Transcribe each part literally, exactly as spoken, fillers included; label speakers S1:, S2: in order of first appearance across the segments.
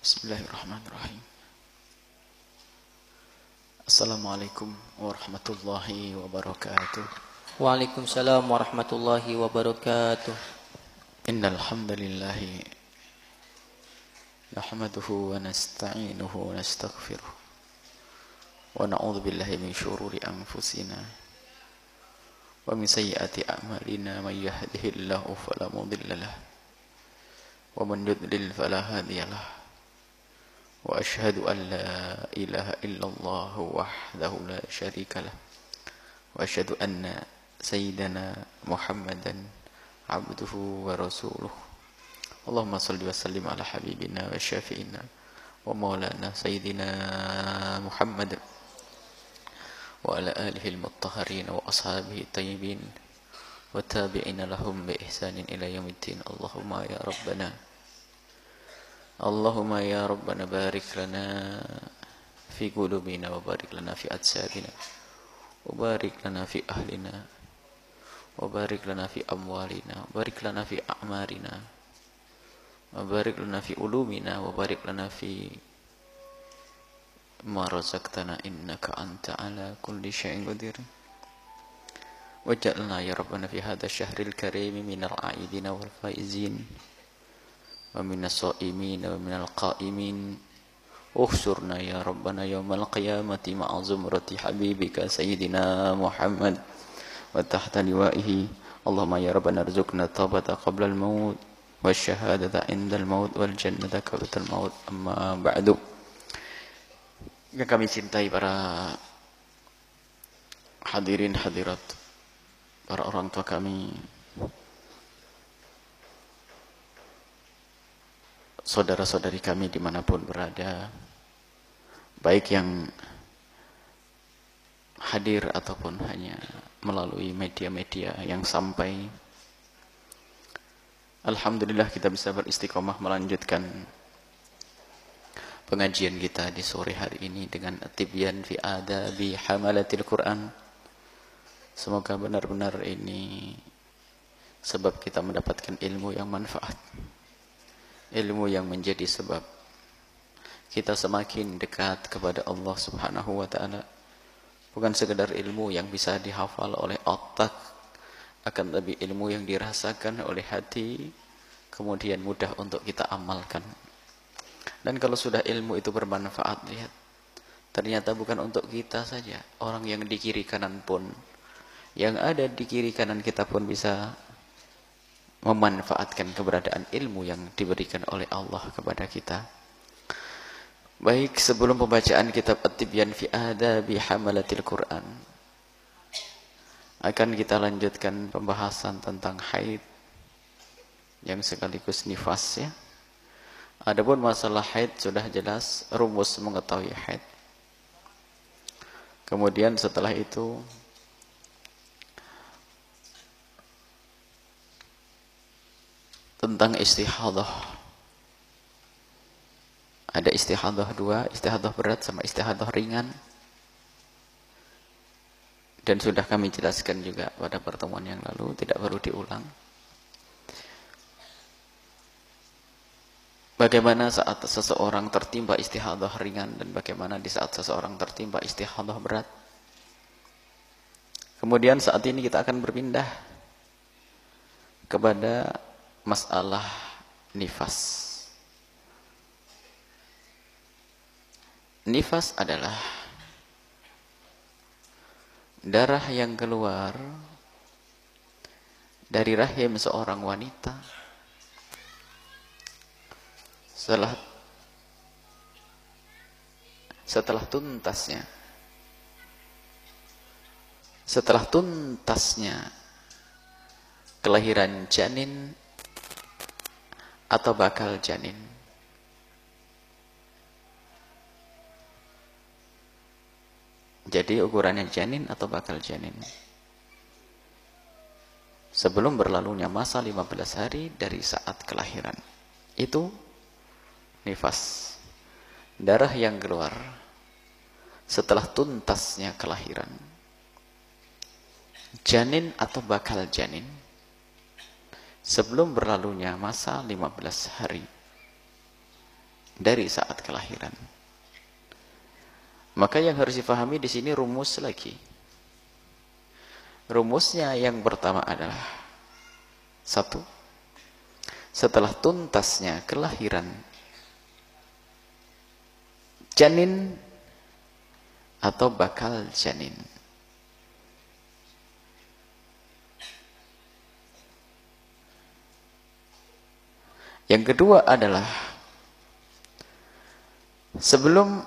S1: Bismillahirrahmanirrahim. Assalamualaikum warahmatullahi wabarakatuh.
S2: Waalaikumsalam warahmatullahi wabarakatuh.
S1: Innal hamdalillahi nahmaduhu wa nasta'inuhu wa nastaghfiruh. Wa na'udzu billahi min shururi anfusina wa min sayyiati a'malina may yahdihillahu fala mudilla lahu wa man yudlil fala hadiya lahu. Wa ashhadu an la ilaha illallah wahdahu la syarika lah. Wa ashhadu anna sayyidana Muhammadan abduhu wa rasuluh. Allahumma salli wa sallim ala habibina wa syafi'ina wa maulana sayyidina Muhammad wa ala alihi al-mutahharin wa ashabihi tayyibin wa tabi'ina lahum bi ihsanin ila yaumiddin. Allahumma ya rabbana Allahumma ya rabbana barik lana fi qulubina wa barik lana fi ajsadina wa barik lana fi ahlina wa barik lana fi amwalina wa barik lana fi a'marina wa barik lana fi ulumina wa barik lana fi ma razaqtana innaka anta ala kulli syai'in qadir. Waj'alna ya rabbana fi hadha syahril karim minal a'idina wal faizin wa minas sha'imin wa minal qa'imin. Uhsurna ya rabbana yawmal qiyamati ma'a zumrati habibika sayyidina Muhammad wa tahta liwa'ihi. Allahumma ya rabbana arzuqna taubata qabla al-maut wa syahadata indal maut wal jannata qabla al-maut. Amma ba'du. Yang kami cintai para hadirin hadirat, para orang tua kami, saudara-saudari kami dimanapun berada, baik yang hadir ataupun hanya melalui media-media yang sampai. Alhamdulillah kita bisa beristiqomah melanjutkan pengajian kita di sore hari ini dengan tibyan fi adabi hamalatil Quran. Semoga benar-benar ini sebab kita mendapatkan ilmu yang manfaat, ilmu yang menjadi sebab kita semakin dekat kepada Allah Subhanahu wa ta'ala. Bukan sekedar ilmu yang bisa dihafal oleh otak, akan tapi ilmu yang dirasakan oleh hati, kemudian mudah untuk kita amalkan. Dan kalau sudah ilmu itu bermanfaat, lihat, ternyata bukan untuk kita saja, orang yang di kiri kanan pun, yang ada di kiri kanan kita pun bisa memanfaatkan keberadaan ilmu yang diberikan oleh Allah kepada kita. Baik, sebelum pembacaan kitab At-Tibyan fi Adabi Hamalatil Quran, akan kita lanjutkan pembahasan tentang haid yang sekaligus nifas, ya. Adapun masalah haid sudah jelas, rumus mengetahui haid. Kemudian setelah itu tentang istihadah. Ada istihadah dua, istihadah berat sama istihadah ringan. Dan sudah kami jelaskan juga pada pertemuan yang lalu, tidak perlu diulang. Bagaimana saat seseorang tertimpa istihadah ringan dan bagaimana di saat seseorang tertimpa istihadah berat. Kemudian saat ini kita akan berpindah kepada masalah nifas. Nifas adalah darah yang keluar dari rahim seorang wanita setelah setelah tuntasnya setelah tuntasnya kelahiran janin atau bakal janin. Jadi ukurannya janin atau bakal janin. Sebelum berlalunya masa lima belas hari dari saat kelahiran. Itu nifas. Darah yang keluar setelah tuntasnya kelahiran. Janin atau bakal janin. Sebelum berlalunya masa lima belas hari. dari saat kelahiran. Maka yang harus difahami di sini rumus lagi. Rumusnya yang pertama adalah satu, setelah tuntasnya kelahiran janin atau bakal janin, yang kedua adalah sebelum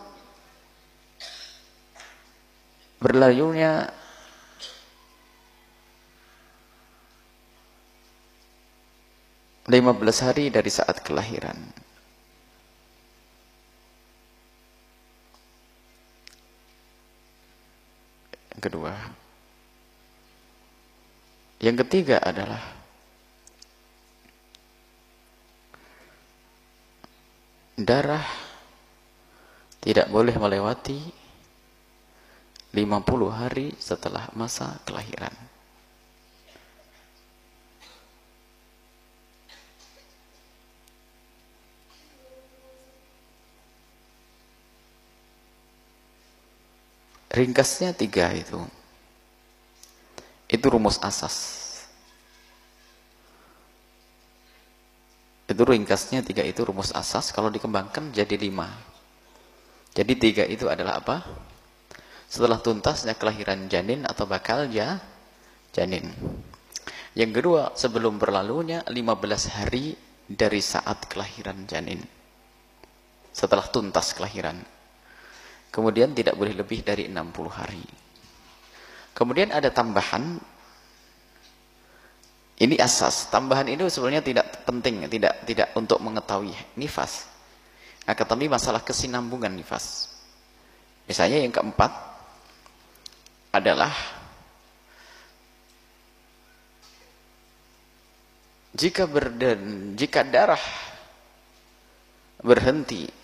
S1: berlalunya lima belas hari dari saat kelahiran. Yang kedua. Yang ketiga adalah darah tidak boleh melewati lima puluh hari setelah masa kelahiran. Ringkasnya tiga itu. Itu rumus asas. Itu ringkasnya tiga itu rumus asas. Kalau dikembangkan jadi lima. Jadi tiga itu adalah apa? Setelah tuntasnya kelahiran janin atau bakal ya janin. Yang kedua, sebelum berlalunya lima belas hari dari saat kelahiran janin. Setelah tuntas kelahiran. Kemudian tidak boleh lebih dari enam puluh hari. Kemudian ada tambahan. Ini asas. Tambahan itu sebenarnya tidak penting, tidak tidak untuk mengetahui nifas. Akan tetapi masalah kesinambungan nifas. Misalnya yang keempat adalah jika berden, jika darah berhenti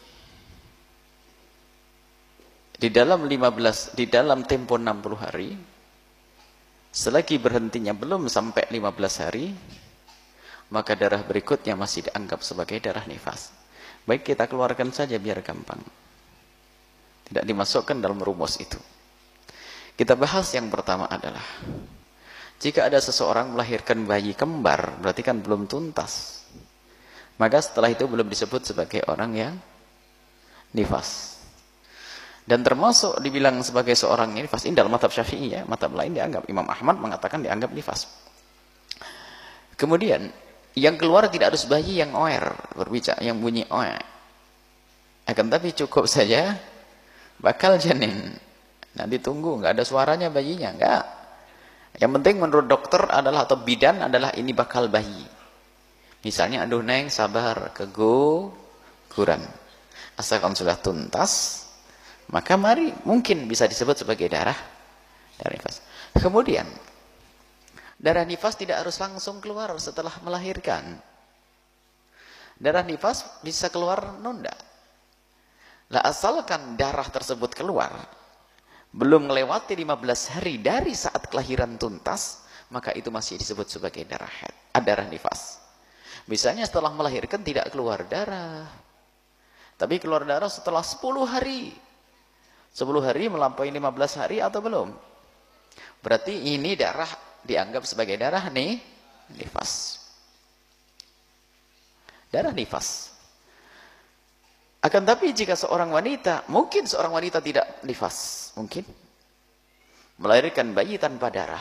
S1: di dalam lima belas, di dalam tempo enam puluh hari, selagi berhentinya belum sampai lima belas hari, maka darah berikutnya masih dianggap sebagai darah nifas. Baik, kita keluarkan saja biar gampang. Tidak dimasukkan dalam rumus itu. Kita bahas yang pertama adalah, jika ada seseorang melahirkan bayi kembar, berarti kan belum tuntas. Maka setelah itu belum disebut sebagai orang yang nifas. Dan termasuk dibilang sebagai seorang nifas ini dalam mazhab Syafi'i ya, mazhab lain dianggap, Imam Ahmad mengatakan dianggap nifas. Kemudian yang keluar tidak harus bayi yang oer, berbicara yang bunyi oer. Akan tapi cukup saja bakal janin. Nanti tunggu, nggak ada suaranya bayinya, enggak. Yang penting menurut dokter adalah atau bidan adalah ini bakal bayi. Misalnya, aduh neng sabar keguguran. Asalkan sudah tuntas, maka mari mungkin bisa disebut sebagai darah darah nifas. Kemudian darah nifas tidak harus langsung keluar setelah melahirkan. Darah nifas bisa keluar nunda. Lah asalkan darah tersebut keluar belum melewati lima belas hari dari saat kelahiran tuntas, maka itu masih disebut sebagai darah haid, darah nifas. Misalnya setelah melahirkan tidak keluar darah, tapi keluar darah setelah sepuluh hari. sepuluh hari melampaui lima belas hari atau belum? Berarti ini darah dianggap sebagai darah nih nifas. Darah nifas. Akan tapi jika seorang wanita, mungkin seorang wanita tidak nifas, mungkin melahirkan bayi tanpa darah.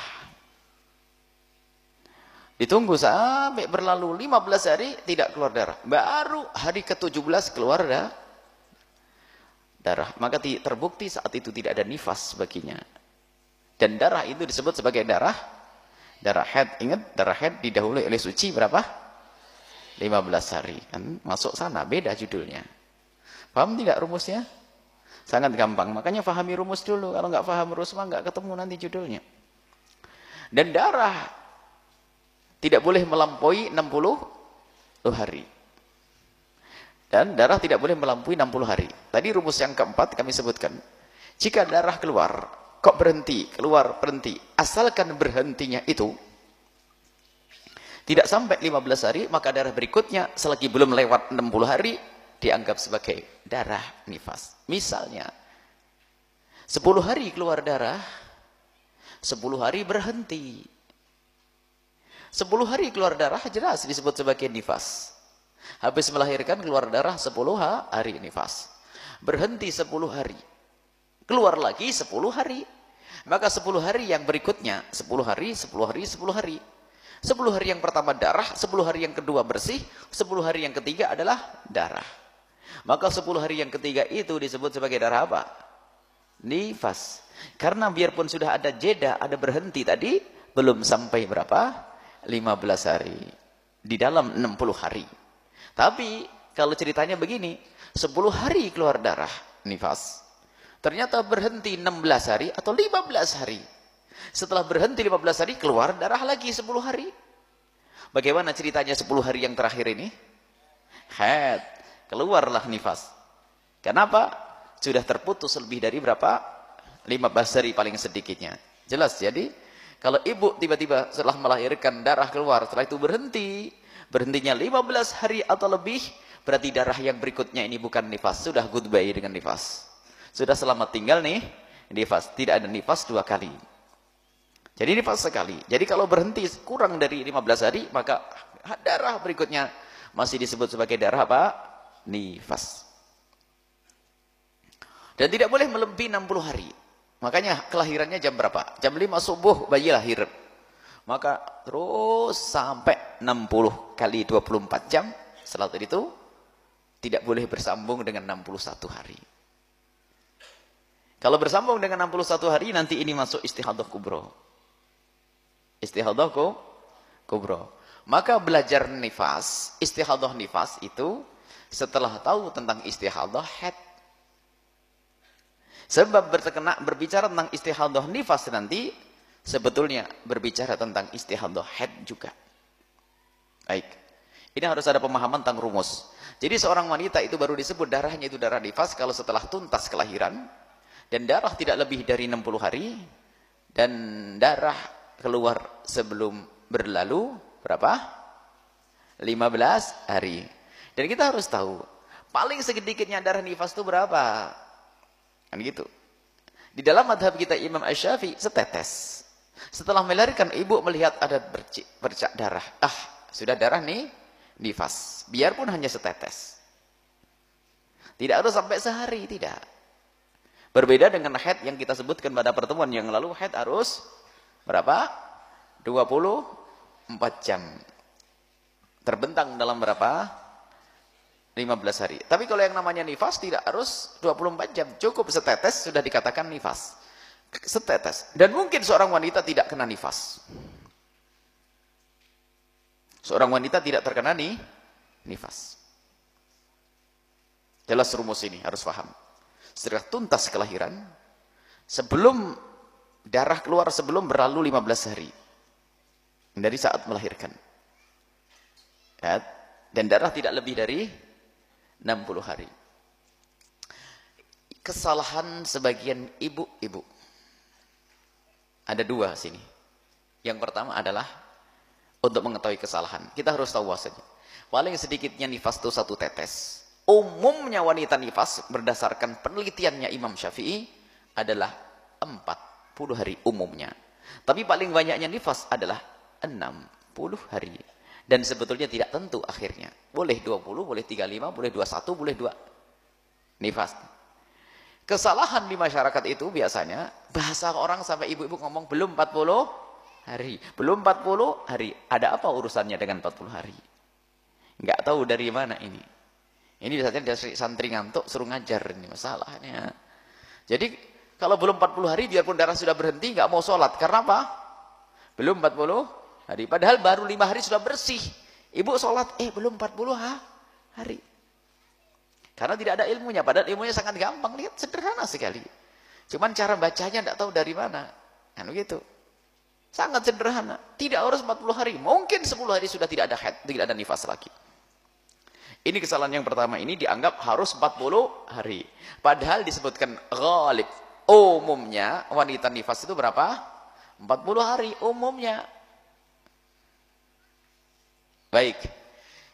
S1: Ditunggu sampai berlalu lima belas hari tidak keluar darah. Baru hari ke tujuh belas keluar darah. darah, maka terbukti saat itu tidak ada nifas baginya. Dan darah itu disebut sebagai darah darah haid. Ingat, darah haid didahului oleh suci berapa? lima belas hari. Kan masuk sana, beda judulnya. Paham tidak rumusnya? Sangat gampang. Makanya pahami rumus dulu. Kalau nggak paham rumus mah nggak ketemu nanti judulnya. Dan darah tidak boleh melampaui enam puluh hari. Dan darah tidak boleh melampaui enam puluh hari. Tadi rumus yang keempat kami sebutkan. Jika darah keluar, kok berhenti, keluar, berhenti. Asalkan berhentinya itu tidak sampai lima belas hari, maka darah berikutnya selagi belum lewat enam puluh hari, dianggap sebagai darah nifas. Misalnya, sepuluh hari keluar darah, sepuluh hari berhenti. sepuluh hari keluar darah jelas disebut sebagai nifas. Habis melahirkan keluar darah sepuluh hari nifas. Berhenti sepuluh hari. Keluar lagi sepuluh hari. Maka sepuluh hari yang berikutnya, sepuluh hari, sepuluh hari, sepuluh hari. sepuluh hari yang pertama darah, sepuluh hari yang kedua bersih, sepuluh hari yang ketiga adalah darah. Maka sepuluh hari yang ketiga itu disebut sebagai darah apa? Nifas. Karena biarpun sudah ada jeda, ada berhenti tadi, belum sampai berapa? lima belas hari. Di dalam enam puluh hari. Tapi kalau ceritanya begini, sepuluh hari keluar darah, nifas. Ternyata berhenti enam belas hari atau lima belas hari. Setelah berhenti lima belas hari, keluar darah lagi sepuluh hari. Bagaimana ceritanya sepuluh hari yang terakhir ini? Haid. Keluarlah nifas. Kenapa? Sudah terputus lebih dari berapa? lima belas hari paling sedikitnya. Jelas, jadi kalau ibu tiba-tiba setelah melahirkan darah keluar, setelah itu berhenti, berhentinya lima belas hari atau lebih, berarti darah yang berikutnya ini bukan nifas. Sudah goodbye dengan nifas. Sudah selamat tinggal nih, nifas. Tidak ada nifas dua kali. Jadi nifas sekali. Jadi kalau berhenti kurang dari lima belas hari, maka darah berikutnya masih disebut sebagai darah apa? Nifas. Dan tidak boleh melebihi enam puluh hari. Makanya kelahirannya jam berapa? Jam lima subuh bayi lahir. Maka terus sampai enam puluh kali dua puluh empat jam. Setelah itu tidak boleh bersambung dengan enam puluh satu hari. Kalau bersambung dengan enam puluh satu hari, nanti ini masuk istihadah kubro. Istihadah kubro. Maka belajar nifas, istihadah nifas itu setelah tahu tentang istihadah haid. Sebab bertekena, berbicara tentang istihadah nifas nanti, sebetulnya berbicara tentang istihadah haid juga. Baik. Ini harus ada pemahaman tentang rumus. Jadi seorang wanita itu baru disebut darahnya itu darah nifas kalau setelah tuntas kelahiran, dan darah tidak lebih dari enam puluh hari, dan darah keluar sebelum berlalu berapa? lima belas hari. Dan kita harus tahu, paling sedikitnya darah nifas itu berapa? Kan gitu. Di dalam madhab kita Imam Asy-Syafi'i setetes. Setelah melahirkan ibu melihat ada bercik, bercak darah. Ah, sudah darah nih nifas. Biarpun hanya setetes. Tidak harus sampai sehari, tidak. Berbeda dengan haid yang kita sebutkan pada pertemuan yang lalu, haid harus berapa? dua puluh empat jam. Terbentang dalam berapa? lima belas hari. Tapi kalau yang namanya nifas tidak harus dua puluh empat jam. Cukup setetes sudah dikatakan nifas. Setetes. Dan mungkin seorang wanita tidak kena nifas. Seorang wanita tidak terkena nih nifas. Jelas rumus ini harus paham. Setelah tuntas kelahiran, sebelum darah keluar sebelum berlalu lima belas hari. Dari saat melahirkan. Ya, dan darah tidak lebih dari enam puluh hari. Kesalahan sebagian ibu-ibu. Ada dua sini. Yang pertama adalah untuk mengetahui kesalahan. Kita harus tahu bahwasanya paling sedikitnya nifas itu satu tetes. Umumnya wanita nifas berdasarkan penelitiannya Imam Syafi'i adalah empat puluh hari umumnya. Tapi paling banyaknya nifas adalah enam puluh hari. Dan sebetulnya tidak tentu akhirnya. Boleh dua puluh, boleh tiga puluh lima, boleh dua puluh satu, boleh dua. Nifas. Kesalahan di masyarakat itu biasanya, bahasa orang sampai ibu-ibu ngomong, belum empat puluh hari. Belum empat puluh hari. Ada apa urusannya dengan empat puluh hari? Nggak tahu dari mana ini. Ini biasanya dari santri ngantuk, suruh ngajar ini masalahnya. Jadi, kalau belum empat puluh hari, biarpun darah sudah berhenti, nggak mau sholat. Karena apa? Belum empat puluh hari. Padahal baru lima hari sudah bersih. Ibu sholat, eh belum empat puluh hari. Karena tidak ada ilmunya. Padahal ilmunya sangat gampang. Lihat, sederhana sekali. Cuman cara bacanya tidak tahu dari mana. Kan begitu. Sangat sederhana. Tidak harus empat puluh hari. Mungkin sepuluh hari sudah tidak ada haid, tidak ada nifas lagi. Ini kesalahan yang pertama. Ini dianggap harus empat puluh hari. Padahal disebutkan ghalib. Umumnya wanita nifas itu berapa? empat puluh hari umumnya. Baik.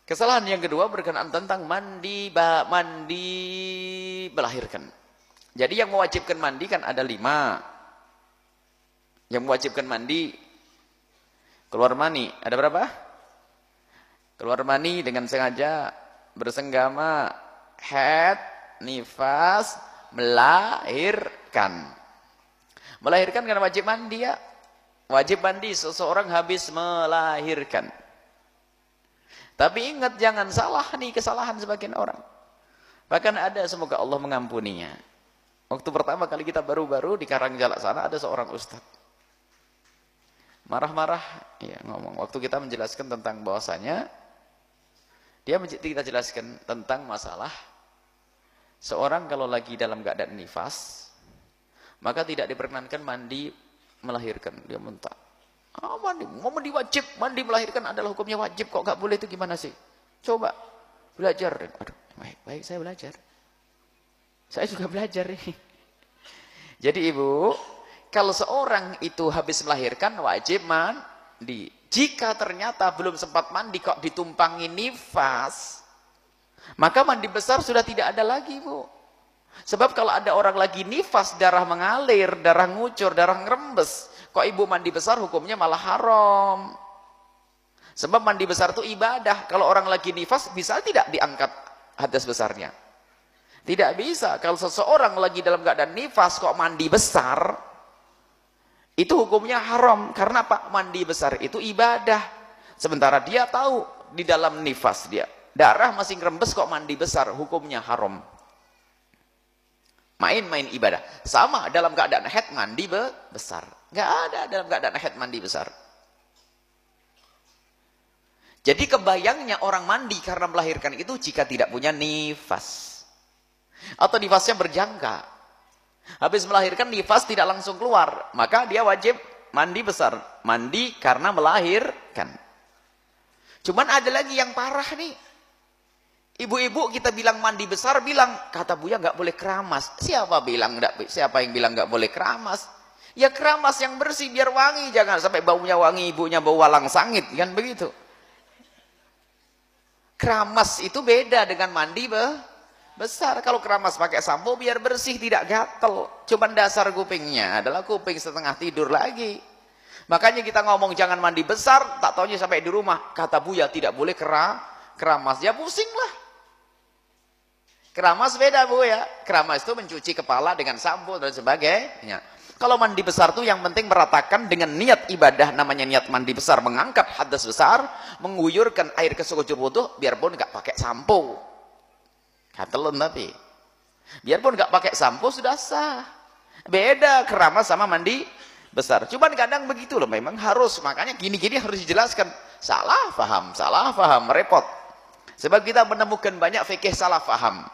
S1: Kesalahan yang kedua berkenaan tentang mandi mandi melahirkan. Jadi yang mewajibkan mandi kan ada lima. Yang mewajibkan mandi keluar mani ada berapa? Keluar mani dengan sengaja, bersenggama, haid, nifas, melahirkan. Melahirkan kan wajib mandi ya. Wajib mandi seseorang habis melahirkan. Tapi ingat jangan salah nih kesalahan sebagian orang. Bahkan ada, semoga Allah mengampuninya. Waktu pertama kali kita baru-baru di Karangjalak sana ada seorang ustadz. Marah-marah ya ngomong. Waktu kita menjelaskan tentang bahwasanya dia kita jelaskan tentang masalah seorang kalau lagi dalam keadaan nifas maka tidak diperkenankan mandi melahirkan. Dia minta, ah, mandi, mau mandi wajib, mandi melahirkan adalah hukumnya wajib, kok gak boleh, itu gimana sih? Coba belajar. Aduh, baik, baik saya belajar. Saya juga belajar ini. Jadi ibu, kalau seorang itu habis melahirkan wajib mandi. Jika ternyata belum sempat mandi kok ditumpangi nifas, maka mandi besar sudah tidak ada lagi, Bu. Sebab kalau ada orang lagi nifas, darah mengalir, darah ngucur, darah ngerembes, kok ibu mandi besar hukumnya malah haram. Sebab mandi besar itu ibadah. Kalau orang lagi nifas bisa tidak diangkat hadas besarnya? Tidak bisa. Kalau seseorang lagi dalam keadaan nifas kok mandi besar, itu hukumnya haram. Karena apa? Mandi besar itu ibadah. Sementara dia tahu di dalam nifas dia darah masih ngerembes kok mandi besar, hukumnya haram. Main-main ibadah. Sama dalam keadaan haid mandi be besar. Nggak ada dalam keadaan haid mandi besar. Jadi kebayangnya orang mandi karena melahirkan itu jika tidak punya nifas. Atau nifasnya berjangka. Habis melahirkan nifas tidak langsung keluar, maka dia wajib mandi besar. Mandi karena melahirkan. Cuman ada lagi yang parah nih. Ibu-ibu kita bilang mandi besar, bilang kata Buya nggak boleh keramas. Siapa bilang enggak? Siapa yang bilang nggak boleh keramas? Ya keramas yang bersih biar wangi, jangan sampai baunya wangi, ibunya bau walang sangit, kan begitu. Keramas itu beda dengan mandi be besar. Kalau keramas pakai sampo biar bersih, tidak gatel. Cuman dasar kupingnya adalah kuping setengah tidur lagi. Makanya kita ngomong jangan mandi besar, tak taunya sampai di rumah kata Buya tidak boleh kera keramas. Ya pusing lah. Keramas beda, Bu ya. Keramas itu mencuci kepala dengan sampo dan sebagainya. Kalau mandi besar tuh yang penting meratakan dengan niat ibadah, namanya niat mandi besar, mengangkat hadas besar, mengguyurkan air ke sekujur wudu, biarpun nggak pakai sampo. Katelun tapi. Biarpun nggak pakai sampo sudah sah. Beda keramas sama mandi besar. Cuman kadang begitu loh, memang harus. Makanya gini-gini harus dijelaskan. Salah paham, salah paham, repot. Sebab kita menemukan banyak fikih salah paham.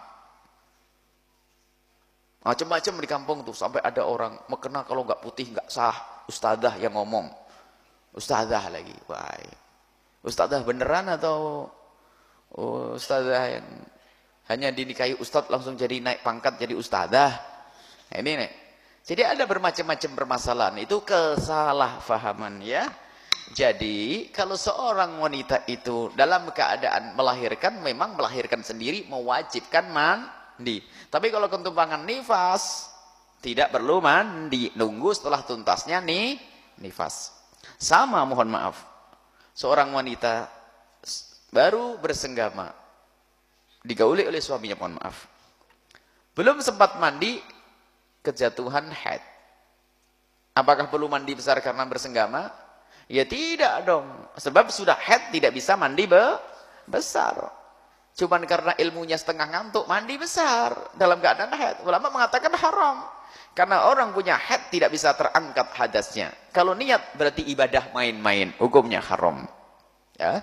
S1: Macam-macam di kampung tuh, sampai ada orang mekena kalau nggak putih nggak sah. Ustadzah yang ngomong. Ustadzah lagi. Wah, ustadzah beneran atau ustadzah yang hanya dinikahi ustadz langsung jadi naik pangkat jadi ustadzah? Ini nih. Jadi ada bermacam-macam permasalahan. Itu kesalahpahaman ya. Jadi kalau seorang wanita itu dalam keadaan melahirkan, memang melahirkan sendiri mewajibkan mandi. Tapi kalau ketumpangan nifas, tidak perlu mandi, nunggu setelah tuntasnya nih nifas. Sama, mohon maaf, seorang wanita baru bersenggama, digauli oleh suaminya, mohon maaf, belum sempat mandi, kejatuhan haid. Apakah perlu mandi besar karena bersenggama? Ya tidak dong, sebab sudah haid tidak bisa mandi be besar. Cuman karena ilmunya setengah ngantuk, mandi besar dalam keadaan haid. Ulama mengatakan haram. Karena orang punya haid tidak bisa terangkat hadasnya. Kalau niat berarti ibadah main-main, hukumnya haram. Ya.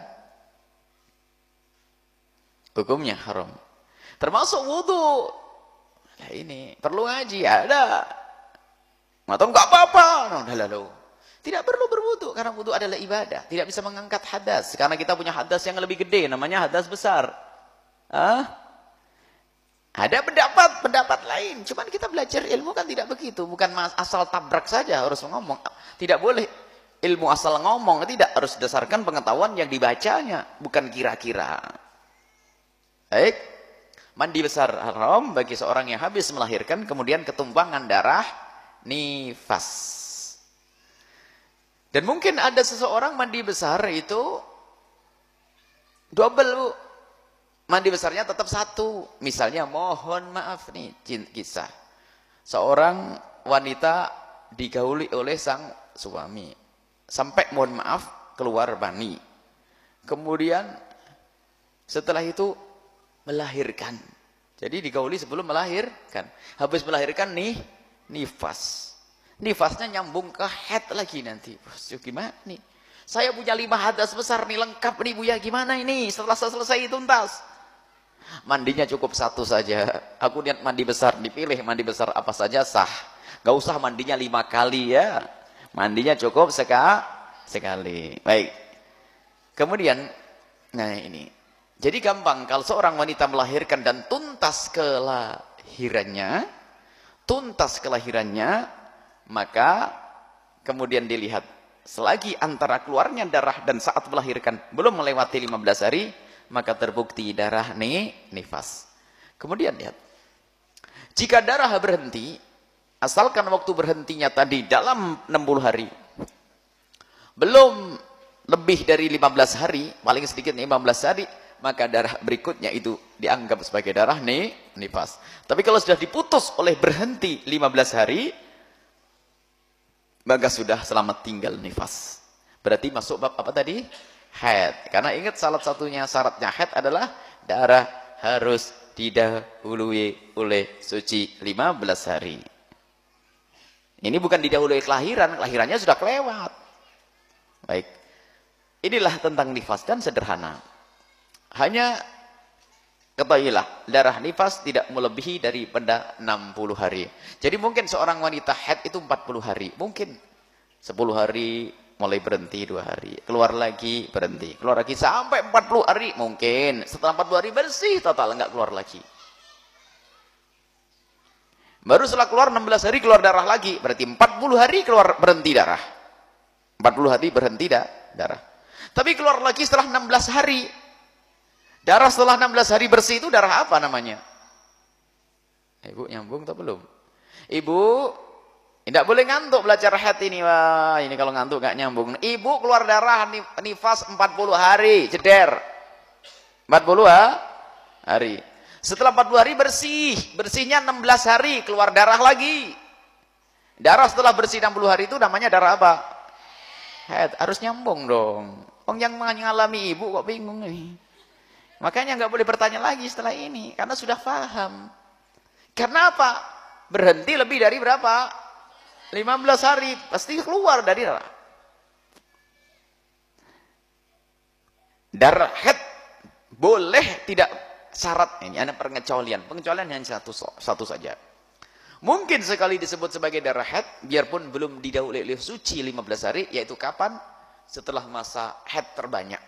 S1: Hukumnya haram. Termasuk wudu. Nah ini perlu ngaji, ada. Atau enggak apa-apa. Nah, lalu. Tidak perlu berwudu karena wudu adalah ibadah. Tidak bisa mengangkat hadas karena kita punya hadas yang lebih gede, namanya hadas besar. Ah? Ada pendapat, pendapat lain. Cuman kita belajar ilmu kan tidak begitu. Bukan asal tabrak saja harus ngomong. Tidak boleh ilmu asal ngomong. Tidak, harus berdasarkan pengetahuan yang dibacanya. Bukan kira-kira. Baik. Mandi besar haram bagi seorang yang habis melahirkan kemudian ketumpangan darah nifas. Dan mungkin ada seseorang mandi besar itu double, Bu. Mandi besarnya tetap satu. Misalnya mohon maaf nih kisah. Seorang wanita digauli oleh sang suami. Sampai mohon maaf keluar mani. Kemudian setelah itu melahirkan. Jadi digauli sebelum melahirkan. Habis melahirkan nih nifas. Nifasnya nyambung ke head lagi nanti. Gimana nih? Saya punya lima hadas besar nih lengkap nih Bu ya. Gimana ini? Setelah selesai tuntas. Mandinya cukup satu saja. Aku niat mandi besar, dipilih mandi besar apa saja sah. Gak usah mandinya lima kali ya. Mandinya cukup seka, sekali. Baik. Kemudian, nah ini. Jadi gampang kalau seorang wanita melahirkan dan tuntas kelahirannya, tuntas kelahirannya, maka kemudian dilihat selagi antara keluarnya darah dan saat melahirkan belum melewati lima belas hari, maka terbukti darah nih nifas. Kemudian lihat, jika darah berhenti, asalkan waktu berhentinya tadi dalam enam puluh hari, belum lebih dari lima belas hari, paling sedikit lima belas hari, maka darah berikutnya itu dianggap sebagai darah nih nifas. Tapi kalau sudah diputus oleh berhenti lima belas hari, maka sudah selamat tinggal nifas. Berarti masuk bab apa tadi? Haid. Karena ingat salah satunya syaratnya haid adalah darah harus didahului oleh suci lima belas hari. Ini bukan didahului kelahiran, kelahirannya sudah kelewat. Baik. Inilah tentang nifas dan sederhana. Hanya ketahuilah, darah nifas tidak melebihi daripada enam puluh hari. Jadi mungkin seorang wanita haid itu empat puluh hari. Mungkin sepuluh hari mulai berhenti dua hari, keluar lagi berhenti, keluar lagi sampai empat puluh hari mungkin. Setelah empat puluh hari bersih total, enggak keluar lagi. Baru setelah keluar enam belas hari keluar darah lagi, berarti empat puluh hari keluar berhenti darah. empat puluh hari berhenti dah, darah. Tapi keluar lagi setelah enam belas hari. Darah setelah enam belas hari bersih itu darah apa namanya? Ibu nyambung atau belum? Ibu tidak boleh ngantuk belajar haid ini. Wah, ini kalau ngantuk gak nyambung. Ibu keluar darah nifas empat puluh hari, jeder. empat puluh hari. Setelah empat puluh hari bersih. Bersihnya enam belas hari, keluar darah lagi. Darah setelah bersih enam puluh hari itu namanya darah apa? Haid. Harus nyambung dong. Orang yang mengalami ibu kok bingung nih. Makanya nggak boleh bertanya lagi setelah ini. Karena sudah paham. Karena apa? Berhenti lebih dari berapa? lima belas hari pasti keluar dari darah. Darah haid boleh tidak syarat ini ada pengecualian. Pengecualian hanya satu satu saja. Mungkin sekali disebut sebagai darah haid biarpun belum didahului oleh suci lima belas hari, yaitu kapan? Setelah masa haid terbanyak.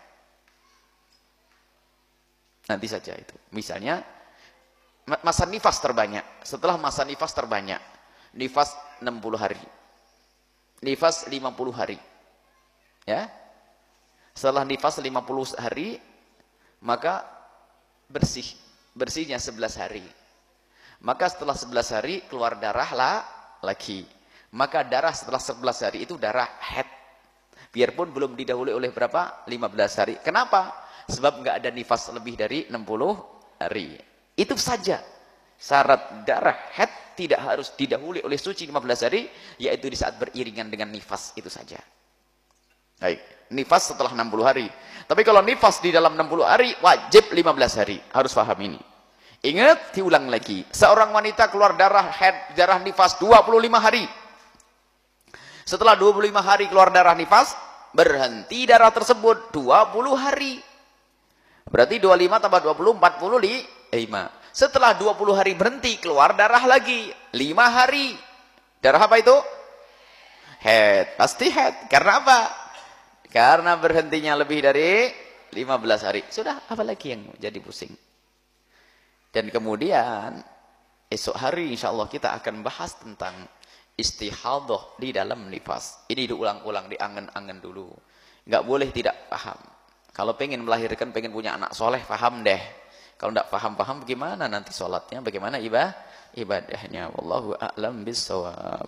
S1: Nanti saja itu. Misalnya masa nifas terbanyak. Setelah masa nifas terbanyak. Nifas enam puluh hari. Nifas lima puluh hari. Ya. Setelah nifas lima puluh hari, maka bersih. Bersihnya sebelas hari. Maka setelah sebelas hari keluar darah lah lagi. Maka darah setelah sebelas hari itu darah haid. Biarpun belum didahului oleh berapa? lima belas hari. Kenapa? Sebab nggak ada nifas lebih dari enam puluh hari. Itu saja. Syarat darah haid tidak harus didahului oleh suci lima belas hari, yaitu di saat beriringan dengan nifas, itu saja. Baik, nifas setelah enam puluh hari. Tapi kalau nifas di dalam enam puluh hari, wajib lima belas hari. Harus paham ini. Ingat, diulang lagi. Seorang wanita keluar darah haid, darah nifas dua puluh lima hari. Setelah dua puluh lima hari keluar darah nifas, berhenti darah tersebut dua puluh hari. Berarti dua puluh lima tambah dua puluh, empat puluh lima. Setelah dua puluh hari berhenti, keluar darah lagi. lima hari. Darah apa itu? Haid. Pasti haid. Karena apa? Karena berhentinya lebih dari lima belas hari. Sudah, apa lagi yang jadi pusing? Dan kemudian, esok hari insya Allah kita akan bahas tentang istihadah di dalam nifas. Ini diulang-ulang, diangen-angen dulu. Nggak boleh tidak paham. Kalau pengen melahirkan, pengen punya anak soleh, paham deh. Kalau tidak paham-paham bagaimana nanti sholatnya, bagaimana ibadah, ibadahnya. Wallahu a'lam bissawab.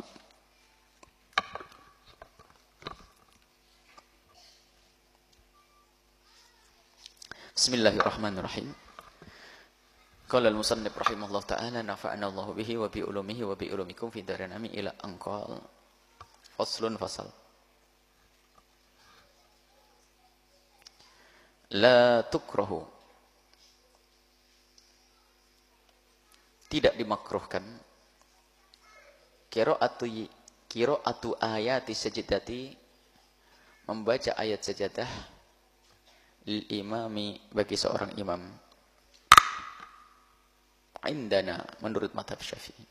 S1: Bismillahirrahmanirrahim. Qala al-musannif rahimahullah ta'ala nafa'ana Allah bihi wa bi ulumihi wa bi ulumikum fi darin amin ila anqal. Faslun fasal. La tukrahu, tidak dimakruhkan qiraatu qiraatu ayati sajdati, membaca ayat sajadah lil imami, bagi seorang imam, indana, menurut mazhab Syafi'i,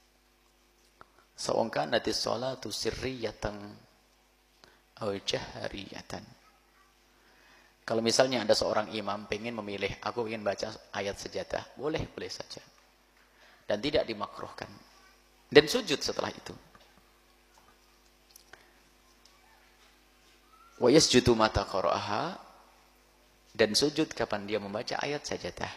S1: sawan kanat as-salatu sirriyatan aw jahriyatan. Kalau misalnya ada seorang imam pengen memilih, aku ingin baca ayat sajadah, boleh, boleh saja. Dan tidak dimakruhkan. Dan sujud setelah itu. Wa yasjudu mata qara'aha, dan sujud kapan dia membaca ayat sajadah.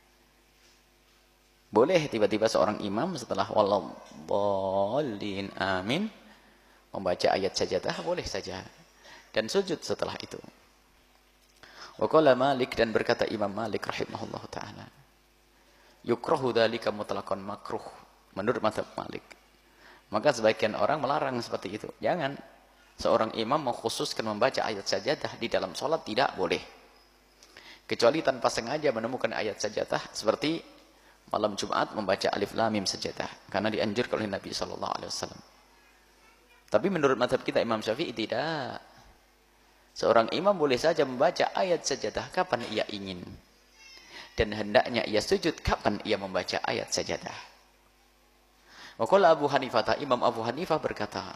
S1: Boleh tiba-tiba seorang imam setelah waladhdallin amin membaca ayat sajadah, boleh saja. Dan sujud setelah itu. Wa qala Malik, dan berkata Imam Malik rahimahullah ta'ala, yukrahu dzalika mutlaqan, makruh menurut mazhab Malik. Maka sebagian orang melarang seperti itu. Jangan. Seorang imam mengkhususkan membaca ayat sajadah di dalam sholat, tidak boleh. Kecuali tanpa sengaja menemukan ayat sajadah, seperti malam Jumat membaca alif lam mim sajadah, karena dianjurkan oleh Nabi sallallahu alaihi wasallam. Tapi menurut mazhab kita Imam Syafi'i tidak. Seorang imam boleh saja membaca ayat sajadah kapan ia ingin. Dan hendaknya ia sujud kapan ia membaca ayat sajadah. Wa qala Abu Hanifah, Imam Abu Hanifah berkata,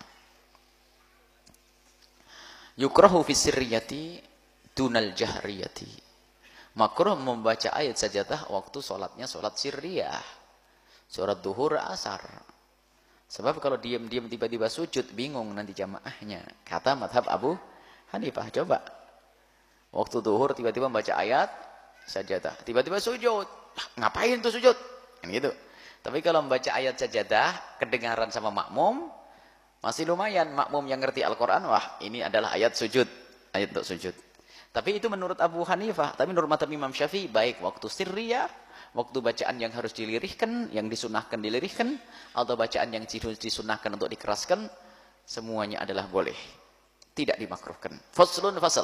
S1: yukrahu fi sirriyati dunal jahriyati. Makruh membaca ayat sajadah waktu sholatnya sholat sirriyah. Sholat duhur, asar. Sebab kalau diam-diam tiba-tiba sujud, bingung nanti jamaahnya. Kata mazhab Abu Hanifah, coba. Waktu duhur tiba-tiba membaca ayat sajadah, tiba-tiba sujud. Ngapain tuh sujud? Kan gitu. Tapi kalau membaca ayat sajadah, kedengaran sama makmum, masih lumayan. Makmum yang ngerti Al-Quran, wah ini adalah ayat sujud. Ayat untuk sujud. Tapi itu menurut Abu Hanifah. Tapi menurut mazhab Imam Syafi'i, baik waktu sirriyah, waktu bacaan yang harus dilirihkan, yang disunahkan dilirihkan, atau bacaan yang disunahkan untuk dikeraskan, semuanya adalah boleh. Tidak dimakruhkan. Faslun fasal.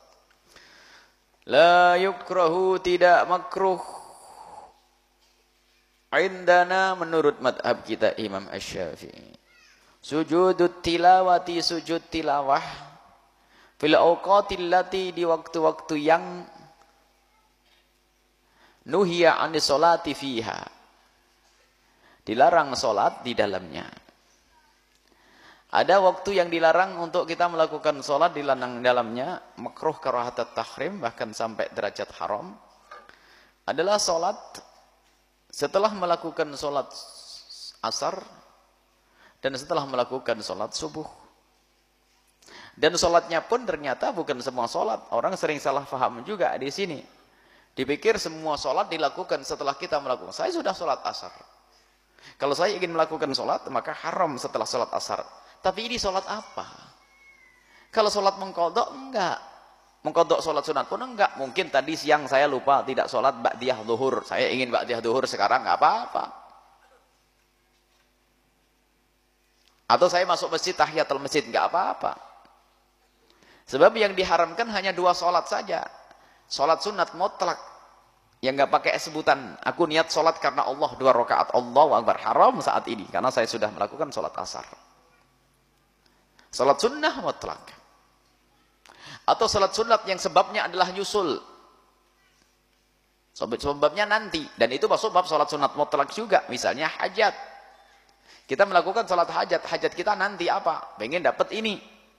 S1: La yukrahu, tidak makruh. Indana, menurut madhab kita Imam Asy-Syafi'i, sujudut tilawati, sujud tilawah, fil awqatil lati, di waktu-waktu yang nuhiya anis sholati fiha, dilarang sholat di dalamnya. Ada waktu yang dilarang untuk kita melakukan sholat di dalamnya, makruh karahatat tahrim, bahkan sampai derajat haram, adalah sholat setelah melakukan sholat asar dan setelah melakukan sholat subuh. Dan sholatnya pun ternyata bukan semua sholat. Orang sering salah paham juga di sini. Dipikir semua sholat dilakukan setelah kita melakukan. Saya sudah sholat asar. Kalau saya ingin melakukan sholat, maka haram setelah sholat asar. Tapi ini sholat apa? Kalau sholat mengkodok, enggak. Mengkodok sholat sunat pun enggak. Mungkin tadi siang saya lupa tidak sholat ba'diyah duhur. Saya ingin ba'diyah duhur sekarang, enggak apa-apa. Atau saya masuk masjid, tahiyatul masjid, enggak apa-apa. Sebab yang diharamkan hanya dua sholat saja. Sholat sunat mutlak. Yang enggak pakai sebutan, aku niat sholat karena Allah dua rakaat. Allahu Akbar, haram saat ini. Karena saya sudah melakukan sholat asar. Salat sunnah mutlak. Atau salat sunat yang sebabnya adalah nyusul. Sebabnya nanti. Dan itu masuk bab salat sunat mutlak juga. Misalnya hajat. Kita melakukan salat hajat. Hajat kita nanti apa? Pengen dapat ini.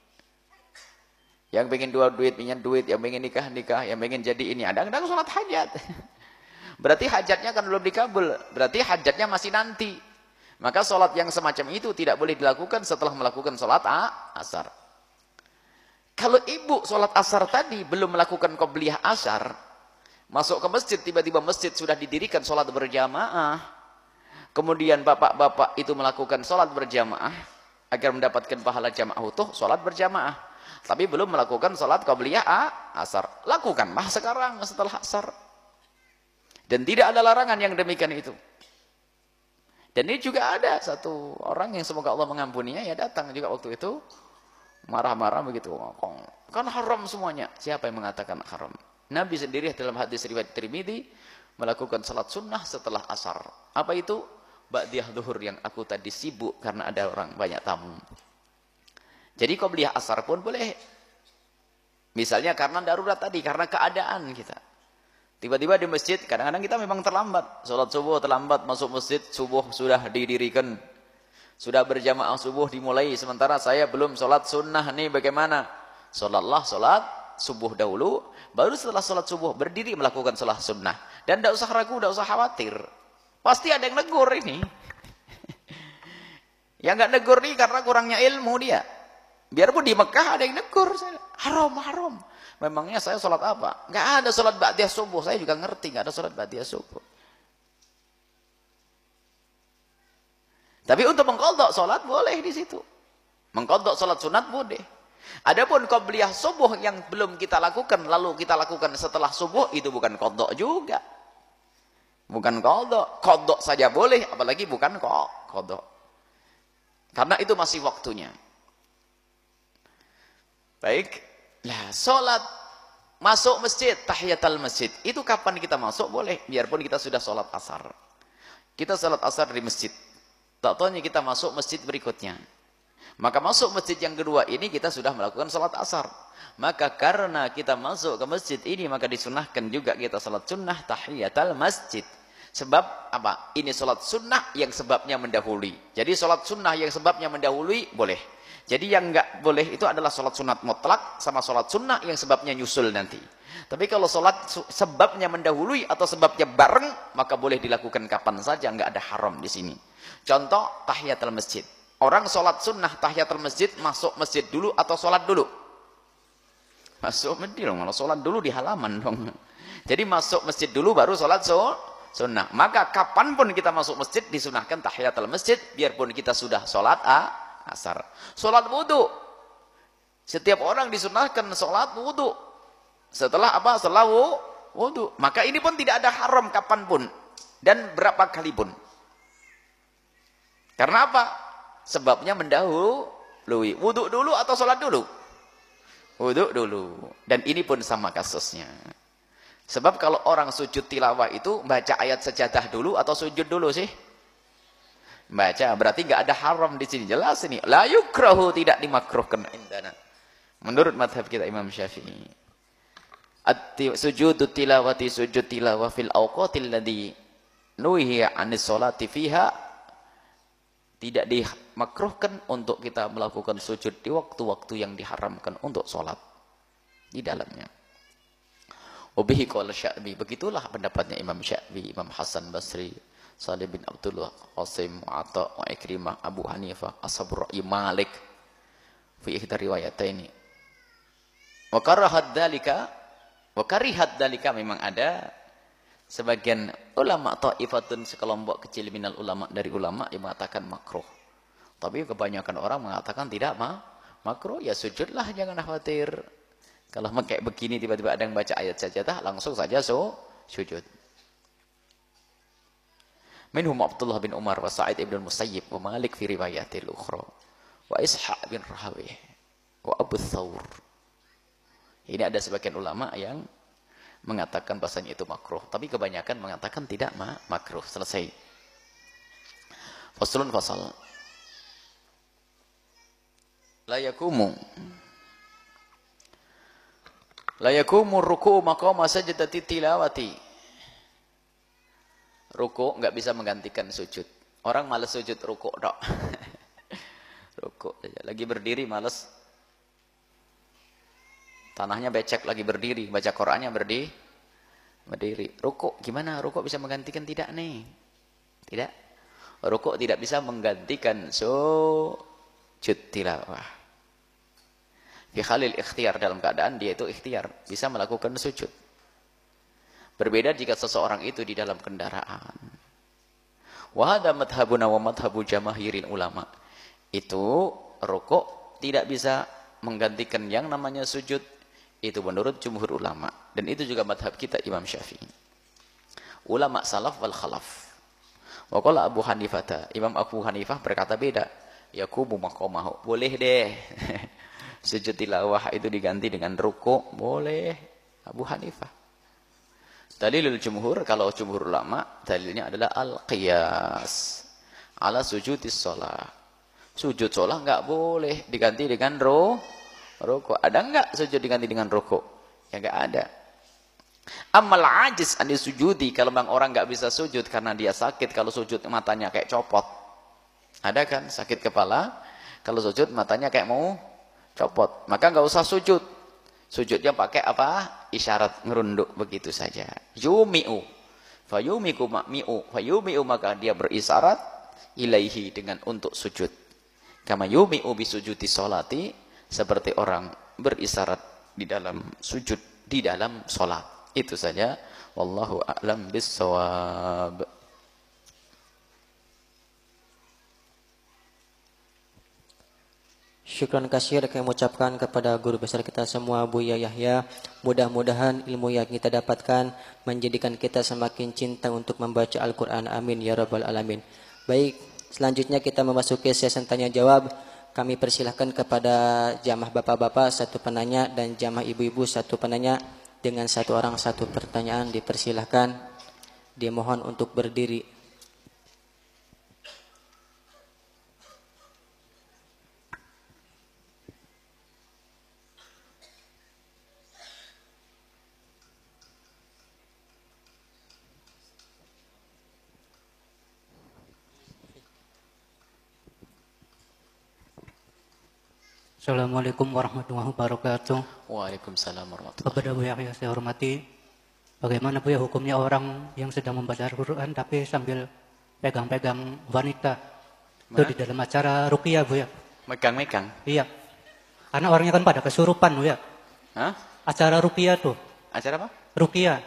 S1: Yang pengen dua duit, pengen duit. Yang pengen nikah, nikah. Yang pengen jadi ini. Ada-ada salat hajat. Berarti hajatnya kan belum dikabul. Berarti hajatnya masih nanti. Maka sholat yang semacam itu tidak boleh dilakukan setelah melakukan sholat asar. Kalau ibu sholat asar tadi belum melakukan qobliyah asar, Masuk ke masjid, tiba-tiba masjid sudah didirikan sholat berjamaah. Kemudian bapak-bapak itu melakukan sholat berjamaah agar mendapatkan pahala jamaah utuh, sholat berjamaah. Tapi belum melakukan sholat qabliyah asar. Lakukanlah sekarang setelah asar. Dan tidak ada larangan yang demikian itu. Dan ini juga ada satu orang yang semoga Allah mengampuninya, ya datang juga waktu itu marah-marah begitu. Kan haram semuanya. Siapa yang mengatakan haram? Nabi sendiri dalam hadis riwayat Tirmidzi melakukan salat sunnah setelah asar. Apa itu? Ba'diyah zuhur yang aku tadi sibuk karena ada orang banyak tamu. Jadi qabliyah asar pun boleh. Misalnya karena darurat tadi, karena keadaan kita. Tiba-tiba di masjid, kadang-kadang kita memang terlambat. Salat subuh terlambat, masuk masjid, subuh sudah didirikan. Sudah berjamaah subuh dimulai. Sementara saya belum salat sunnah nih, bagaimana? Salatlah salat subuh dahulu, baru setelah sholat subuh berdiri melakukan sholat sunnah. Dan tidak usah ragu, tidak usah khawatir. Pasti ada yang negur ini. Yang nggak negur nih karena kurangnya ilmu dia. Biarpun di Mekah ada yang negur, haram, haram. Memangnya saya sholat apa? Nggak ada sholat ba'diyah subuh. Saya juga ngerti nggak ada sholat ba'diyah subuh. Tapi untuk mengqadha sholat boleh di situ. Mengqadha sholat sunat boleh. Adapun qabliyah subuh yang belum kita lakukan lalu kita lakukan setelah subuh, itu bukan qadha juga. Bukan qadha. Qadha saja boleh, apalagi bukan qadha. Karena itu masih waktunya. Baik. Nah, salat masuk masjid, tahiyatul masjid. Itu kapan kita masuk boleh, biarpun kita sudah salat asar. Kita salat asar di masjid. Tak taunya kita masuk masjid berikutnya. Maka masuk masjid yang kedua ini kita sudah melakukan salat asar. Maka karena kita masuk ke masjid ini, maka disunahkan juga kita salat sunnah tahiyatul masjid. Sebab apa? Ini salat sunnah yang sebabnya mendahului. Jadi salat sunnah yang sebabnya mendahului boleh. Jadi yang enggak boleh itu adalah salat sunat mutlak sama salat sunnah yang sebabnya nyusul nanti. Tapi kalau salat sebabnya mendahului atau sebabnya bareng, maka boleh dilakukan kapan saja, enggak ada haram di sini. Contoh tahiyatul masjid. Orang sholat sunnah tahiyatul masjid, masuk masjid dulu atau sholat dulu? Masuk masjid, malah sholat dulu di halaman dong. Jadi masuk masjid dulu baru sholat sunnah. Maka kapanpun kita masuk masjid disunahkan tahiyatul masjid, biarpun kita sudah sholat asar. Sholat wudhu. Setiap orang disunahkan sholat wudhu. Setelah apa? Setelah wudhu. Maka ini pun tidak ada haram kapanpun. Dan berapa kali pun. Karena apa? Sebabnya mendahului. Wudhu dulu atau sholat dulu? Wudhu dulu. Dan ini pun sama kasusnya. Sebab kalau orang sujud tilawah itu baca ayat sajadah dulu atau sujud dulu sih? Baca. Berarti nggak ada haram di sini. Jelas ini. La yukrahu, tidak dimakruhkan indana. Menurut madhab kita Imam Syafi'i. Sujudu tilawati sujud tilawah fil awqatil ladhi nuhiya anis sholati fiha. Tidak dimakruhkan untuk kita melakukan sujud di waktu-waktu yang diharamkan untuk sholat di dalamnya. Wabihi qala Sya'bi. Begitulah pendapatnya Imam Sya'bi, Imam Hasan Basri, Salih bin Abdullah, Qasim, Atta, wa Ikrimah, Abu Hanifah, Ashabur Ra'yi, Malik fi ihda riwayataini. Wa karahat dzalika, wa karihat dzalika, memang ada sebagian ulama ta'ifatun, sekelompok kecil minal ulama dari ulama yang mengatakan makruh. Tapi kebanyakan orang mengatakan tidak ma makruh, ya sujudlah, jangan khawatir. Kalau kayak begini tiba-tiba ada yang baca ayat sajadah, langsung saja so sujud. Minhum Abdullah bin Umar wa Sa'id ibn Musayyib wa Malik fi riwayatil ukhra wa Ishaq bin Rahawih wa Abu Thawr. Ini ada sebagian ulama yang mengatakan bahasanya itu makruh, tapi kebanyakan mengatakan tidak ma makruh. Selesai. Faslun fasal. La yakumu La yakumu ruku' maqama sajdati tilawati. Ruku' enggak bisa menggantikan sujud. Orang malas sujud, ruku' dok. Ruku' lagi berdiri malas. Tanahnya becek lagi berdiri, baca Qur'annya berdiri. Berdiri. Rukuk gimana? Rukuk bisa menggantikan tidak nih? Tidak. Rukuk tidak bisa menggantikan sujud tilawah. Fi halil ikhtiar, dalam keadaan dia itu ikhtiar, bisa melakukan sujud. Berbeda jika seseorang itu di dalam kendaraan. Wa hadza madhhabuna wa madhhabu jamaahiril ulama. Itu rukuk tidak bisa menggantikan yang namanya sujud. Itu menurut jumhur ulama. Dan itu juga madhab kita Imam Syafi'i. Ulama salaf wal khalaf. Wa qala Abu Hanifah, Imam Abu Hanifah berkata beda. Yakubu maqamahu. Boleh deh. Sujud tilawah itu diganti dengan rukuk, boleh. Abu Hanifah. Dalilul jumhur, kalau jumhur ulama, dalilnya adalah al-qiyas ala sujudis sholah. Sujud sholah enggak boleh diganti dengan ro, rukuk. Ada enggak sujud diganti dengan rukuk? Ya enggak ada. Amal ajiz ani sujudi, kalau memang orang enggak bisa sujud karena dia sakit, kalau sujud matanya kayak copot. Ada kan sakit kepala, kalau sujud matanya kayak mau copot, maka enggak usah sujud. Sujudnya pakai apa? Isyarat ngerunduk begitu saja. Yumi'u. Fayumiku ma'mi'u. Fayumi'u, maka dia berisyarat ilaihi dengan untuk sujud. Kama yumi'u bisujudi sholati, seperti orang berisyarat di dalam sujud di dalam sholat. Itu saja. Wallahu a'lam bissawab.
S2: Syukran kasir kami ucapkan kepada guru besar kita semua, Buya Yahya. Mudah-mudahan ilmu yang kita dapatkan menjadikan kita semakin cinta untuk membaca Al-Quran. Amin ya rabbal alamin. Baik, selanjutnya kita memasuki sesi tanya jawab. Kami persilahkan kepada jamaah bapak-bapak satu penanya dan jamaah ibu-ibu satu penanya dengan satu orang satu pertanyaan. Dipersilahkan, dimohon untuk berdiri.
S3: Assalamualaikum warahmatullahi wabarakatuh.
S1: Waalaikumsalam warahmatullahi
S3: Kepada Bu Yahya saya hormati, bagaimana Bu ya hukumnya orang yang sedang membaca Al-Quran tapi sambil pegang-pegang wanita? Itu di dalam acara ruqyah Bu ya.
S1: Megang-megang?
S3: Iya. Karena orangnya kan pada kesurupan Bu ya.
S1: Hah?
S3: Acara ruqyah tuh.
S1: Acara apa?
S3: Ruqyah.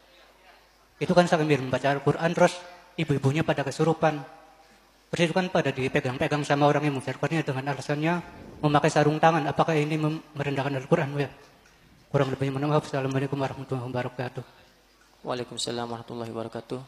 S3: Itu kan sambil membaca Al-Quran terus ibu-ibunya pada kesurupan. Terus itu kan pada dipegang-pegang sama orang yang membaca Al-Qurannya dengan alasannya memakai sarung tangan. Apakah ini merendahkan Al-Quran Bu ya? Kurang lebihnya mohon maaf. Assalamualaikum warahmatullahi wabarakatuh.
S2: Waalaikumsalam warahmatullahi wabarakatuh.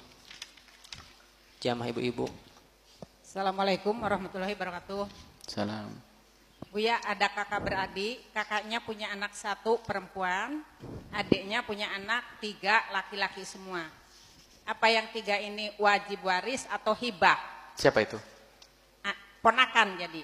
S2: Jamaah ibu-ibu.
S4: Assalamualaikum warahmatullahi wabarakatuh.
S1: Salam.
S4: Buya, ada kakak beradik, kakaknya punya anak satu perempuan, adiknya punya anak tiga laki-laki semua. Apa yang tiga ini wajib waris atau hibah?
S1: Siapa itu?
S4: Ah, ponakan jadi.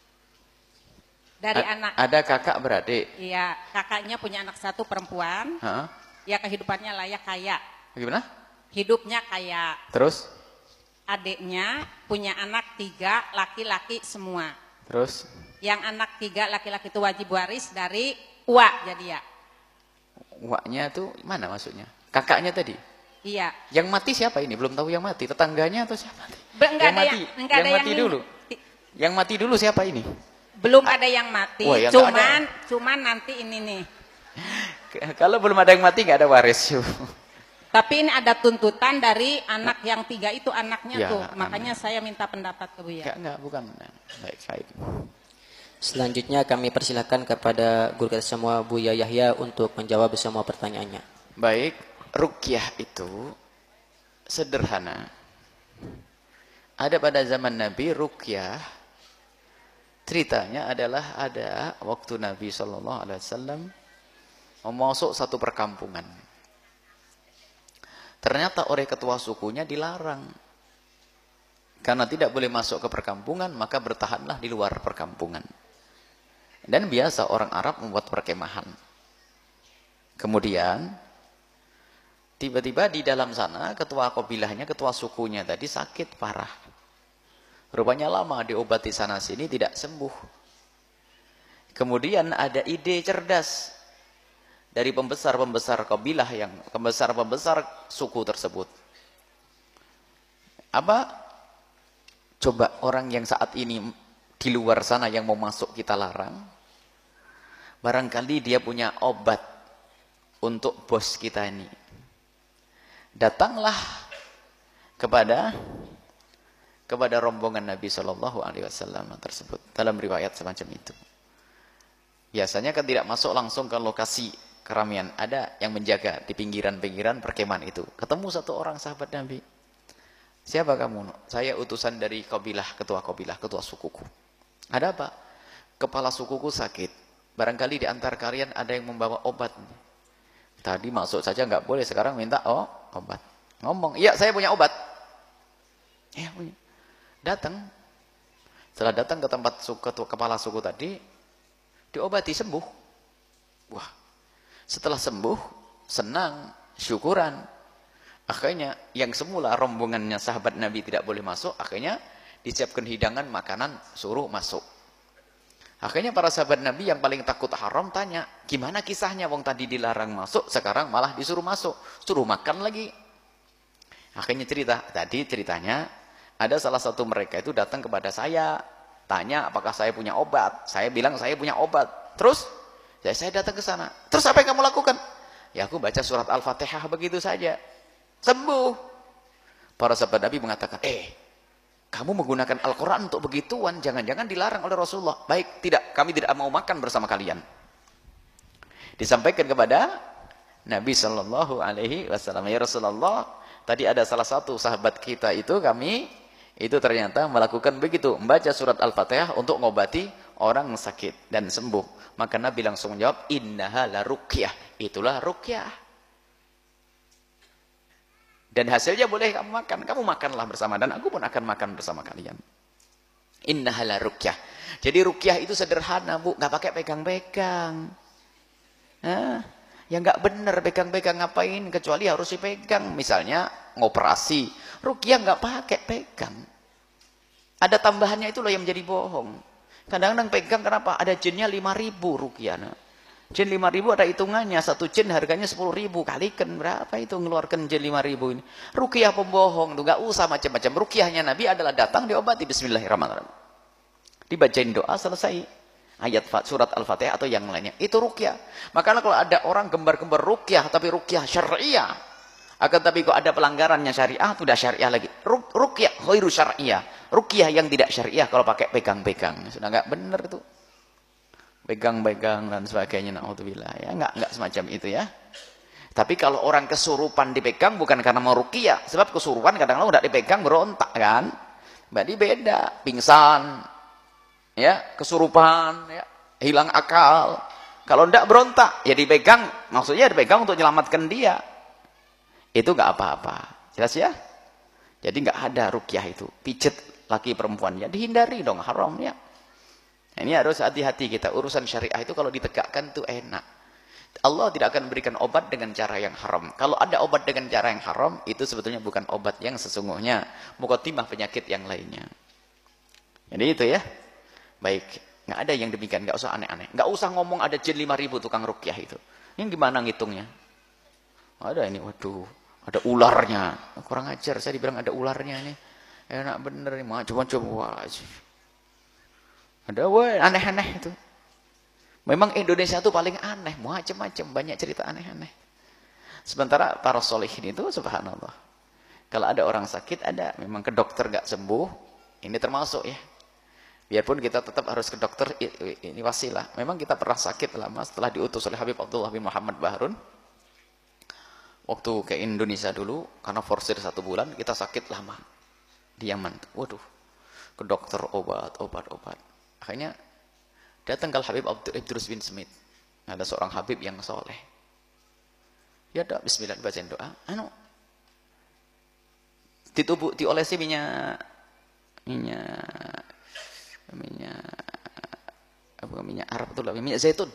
S4: Dari
S1: A
S4: anak.
S1: Ada kakak beradik?
S4: Iya, kakaknya punya anak satu perempuan.
S1: Hah?
S4: Ya kehidupannya layak kaya.
S1: Bagaimana?
S4: Hidupnya kaya.
S1: Terus?
S4: Adiknya punya anak tiga laki-laki semua.
S1: Terus?
S4: Yang anak tiga laki-laki itu wajib waris dari uak jadi ya.
S1: Uaknya tuh mana maksudnya? Kakaknya tadi?
S4: Iya.
S1: Yang mati siapa ini? Belum tahu yang mati. Tetangganya atau siapa?
S4: Be, enggak
S1: yang
S4: ada
S1: mati,
S4: yang, enggak
S1: yang
S4: ada
S1: mati
S4: yang
S1: dulu. Yang mati dulu siapa ini?
S4: Belum ada yang mati.
S1: Wah, yang
S4: cuman, cuman nanti ini nih.
S1: Kalau belum ada yang mati nggak ada waris.
S4: Tapi ini ada tuntutan dari anak yang tiga itu anaknya
S1: Ya,
S4: tuh. Makanya
S1: amin.
S4: saya minta pendapat ke Buya.
S1: Enggak, enggak, bukan. Baik, baik.
S2: Selanjutnya kami persilahkan kepada guru kita semua, Buya Yahya, untuk menjawab semua pertanyaannya.
S1: Baik, ruqyah itu sederhana. Ada pada zaman Nabi ruqyah, ceritanya adalah ada waktu Nabi shallallahu alaihi wasallam masuk satu perkampungan. Ternyata oleh ketua sukunya dilarang. Karena tidak boleh masuk ke perkampungan, maka bertahanlah di luar perkampungan. Dan biasa orang Arab membuat perkemahan. Kemudian tiba-tiba di dalam sana ketua kabilahnya, ketua sukunya tadi sakit parah. Rupanya lama diobati sana sini tidak sembuh. Kemudian ada ide cerdas dari pembesar-pembesar kabilah yang pembesar-pembesar suku tersebut. Apa? Coba orang yang saat ini di luar sana yang mau masuk kita larang. Barangkali dia punya obat untuk bos kita ini. datanglah kepada kepada rombongan Nabi Shallallahu Alaihi Wasallam tersebut. Dalam riwayat semacam itu. Biasanya kan tidak masuk langsung ke lokasi keramaian. Ada yang menjaga di pinggiran-pinggiran perkemahan itu. Ketemu satu orang sahabat Nabi. Siapa kamu? Saya utusan dari kabilah, ketua kabilah, ketua sukuku. Ada apa? Kepala sukuku sakit. Barangkali di antara kalian ada yang membawa obat. Tadi masuk saja nggak boleh, sekarang minta oh obat. Ngomong, iya saya punya obat. Ya punya. Datang. Setelah datang ke tempat suku, ketua kepala suku tadi, diobati, sembuh. Wah, setelah sembuh, senang, syukuran. Akhirnya yang semula rombongannya sahabat Nabi tidak boleh masuk, akhirnya disiapkan hidangan makanan, suruh masuk. Akhirnya para sahabat Nabi yang paling takut haram tanya, gimana kisahnya wong tadi dilarang masuk, sekarang malah disuruh masuk, suruh makan lagi. Akhirnya cerita, tadi ceritanya ada salah satu mereka itu datang kepada saya, tanya apakah saya punya obat. Saya bilang saya punya obat. Terus ya saya datang ke sana. Terus apa yang kamu lakukan? Ya aku baca surat Al-Fatihah begitu saja. Sembuh. Para sahabat Nabi mengatakan, eh kamu menggunakan Al-Quran untuk begituan, jangan-jangan dilarang oleh Rasulullah. Baik, tidak, kami tidak mau makan bersama kalian. Disampaikan kepada Nabi Shallallahu Alaihi Wasallam, ya Rasulullah, tadi ada salah satu sahabat kita itu kami itu ternyata melakukan begitu, membaca surat Al-Fatihah untuk ngobati orang sakit dan sembuh. Maka Nabi langsung menjawab, innaha la ruqyah, itulah ruqyah. Dan hasilnya boleh kamu makan, kamu makanlah bersama dan aku pun akan makan bersama kalian. Innaha la ruqyah. Jadi ruqyah itu sederhana, Bu, nggak pakai pegang-pegang. Nah, ya nggak bener pegang-pegang, ngapain, kecuali harus dipegang. Misalnya ngoperasi, ruqyah nggak pakai pegang. Ada tambahannya itu loh yang menjadi bohong. Kadang-kadang pegang, kenapa? Ada jinnya lima ribu ruqyah. Nah, jin lima ribu ada hitungannya, satu jin harganya sepuluh ribu, kalikan berapa itu ngeluarkan jin lima ribu ini. Ruqyah pembohong tuh, nggak usah macam-macam. Ruqyahnya Nabi adalah datang diobati, bismillahirrahmanirrahim, dibacain doa, selesai. Ayat surat Al-Fatihah atau yang lainnya, itu ruqyah. Makanya kalau ada orang gembar-gembar ruqyah tapi ruqyah syariah, akan tapi kok ada pelanggarannya syariah, itu udah syariah lagi. Ruqyah ghairu syariah, ruqyah yang tidak syariah kalau pakai pegang-pegang, sudah nggak benar itu. Pegang-pegang dan sebagainya, naudzubillah, ya nggak nggak semacam itu ya. Tapi kalau orang kesurupan dipegang bukan karena mau ruqyah, sebab kesurupan kadang-kadang udah dipegang berontak kan, berarti beda, pingsan, ya kesurupan, ya hilang akal. Kalau ndak berontak, ya dipegang, maksudnya dipegang untuk menyelamatkan dia, itu nggak apa-apa, jelas ya. Jadi nggak ada ruqyah itu, pijet laki perempuan, ya dihindari dong, haram ya. Ini harus hati-hati kita, urusan syariah itu kalau ditegakkan tuh enak. Allah tidak akan memberikan obat dengan cara yang haram. Kalau ada obat dengan cara yang haram, itu sebetulnya bukan obat yang sesungguhnya, muqaddimah penyakit yang lainnya. Jadi itu ya. Baik, nggak ada yang demikian, nggak usah aneh-aneh. Nggak usah ngomong ada jin lima ribu tukang ruqyah itu. Ini gimana ngitungnya? Ada ini, waduh, ada ularnya. Kurang ajar, saya dibilang ada ularnya nih. Enak bener nih, coba-coba. Ada weh, aneh-aneh itu. Memang Indonesia itu paling aneh, macam-macam, banyak cerita aneh-aneh. Sementara para solehin itu, subhanallah, kalau ada orang sakit, ada memang ke dokter gak sembuh, ini termasuk ya. Biarpun kita tetap harus ke dokter, ini wasilah. Memang kita pernah sakit lama setelah diutus oleh Habib Abdullah bin Muhammad Bahrun. Waktu ke Indonesia dulu, karena forsir satu bulan, kita sakit lama di Yaman. Waduh, ke dokter obat, obat, obat. Akhirnya datang ke Habib Idrus bin Smith. Ada seorang Habib yang soleh. Ya doa, bismillah, bacain doa. Anu, ditubuh, diolesi minyak, minyak, minyak, apa minyak Arab itu lah, minyak zaitun.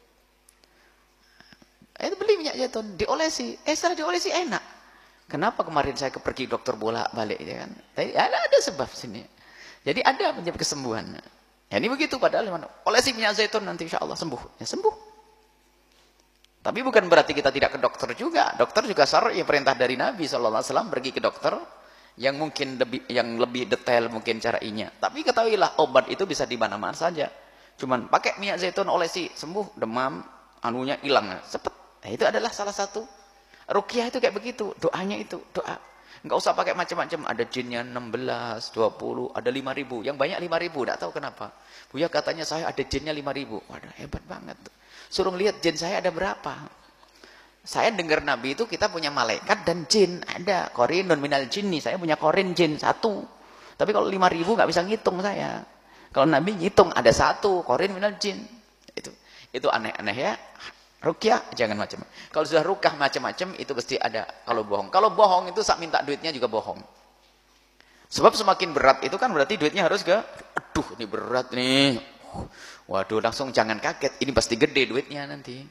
S1: Eh beli minyak zaitun, diolesi. Eh setelah diolesi enak. Kenapa kemarin saya pergi dokter bolak balik ya kan? Tapi ada ada sebab sini. Jadi ada penyebab kesembuhan. Ya ini begitu, padahal mana? Olesi minyak zaitun nanti insya Allah sembuh. Ya sembuh. Tapi bukan berarti kita tidak ke dokter juga. Dokter juga syar'i, perintah dari Nabi shallallahu alaihi wasallam pergi ke dokter yang mungkin lebih yang lebih detail mungkin caranya. Tapi ketahuilah obat itu bisa di mana-mana saja. Cuman pakai minyak zaitun olesi sembuh, demam, anunya hilang, cepet. Nah, itu adalah salah satu. Ruqyah itu kayak begitu, doanya itu, doa. Enggak usah pakai macam-macam, ada jinnya enam belas, dua puluh, ada lima ribu. Yang banyak lima ribu, enggak tahu kenapa. Buya katanya saya ada jinnya lima ribu. Waduh, hebat banget. Suruh lihat jin saya ada berapa. Saya dengar Nabi itu kita punya malaikat dan jin. Ada, qarinun minal jinni. Saya punya qarin jin, satu. Tapi kalau lima ribu enggak bisa ngitung saya. Kalau Nabi ngitung ada satu, qarin minal jin. Itu itu aneh-aneh ya. Ruqyah jangan macam. Kalau sudah rukah macam-macam itu pasti ada kalau bohong. Kalau bohong itu sak minta duitnya juga bohong. Sebab semakin berat itu kan berarti duitnya harus ke aduh ini berat nih. Waduh langsung jangan kaget, ini pasti gede duitnya nanti.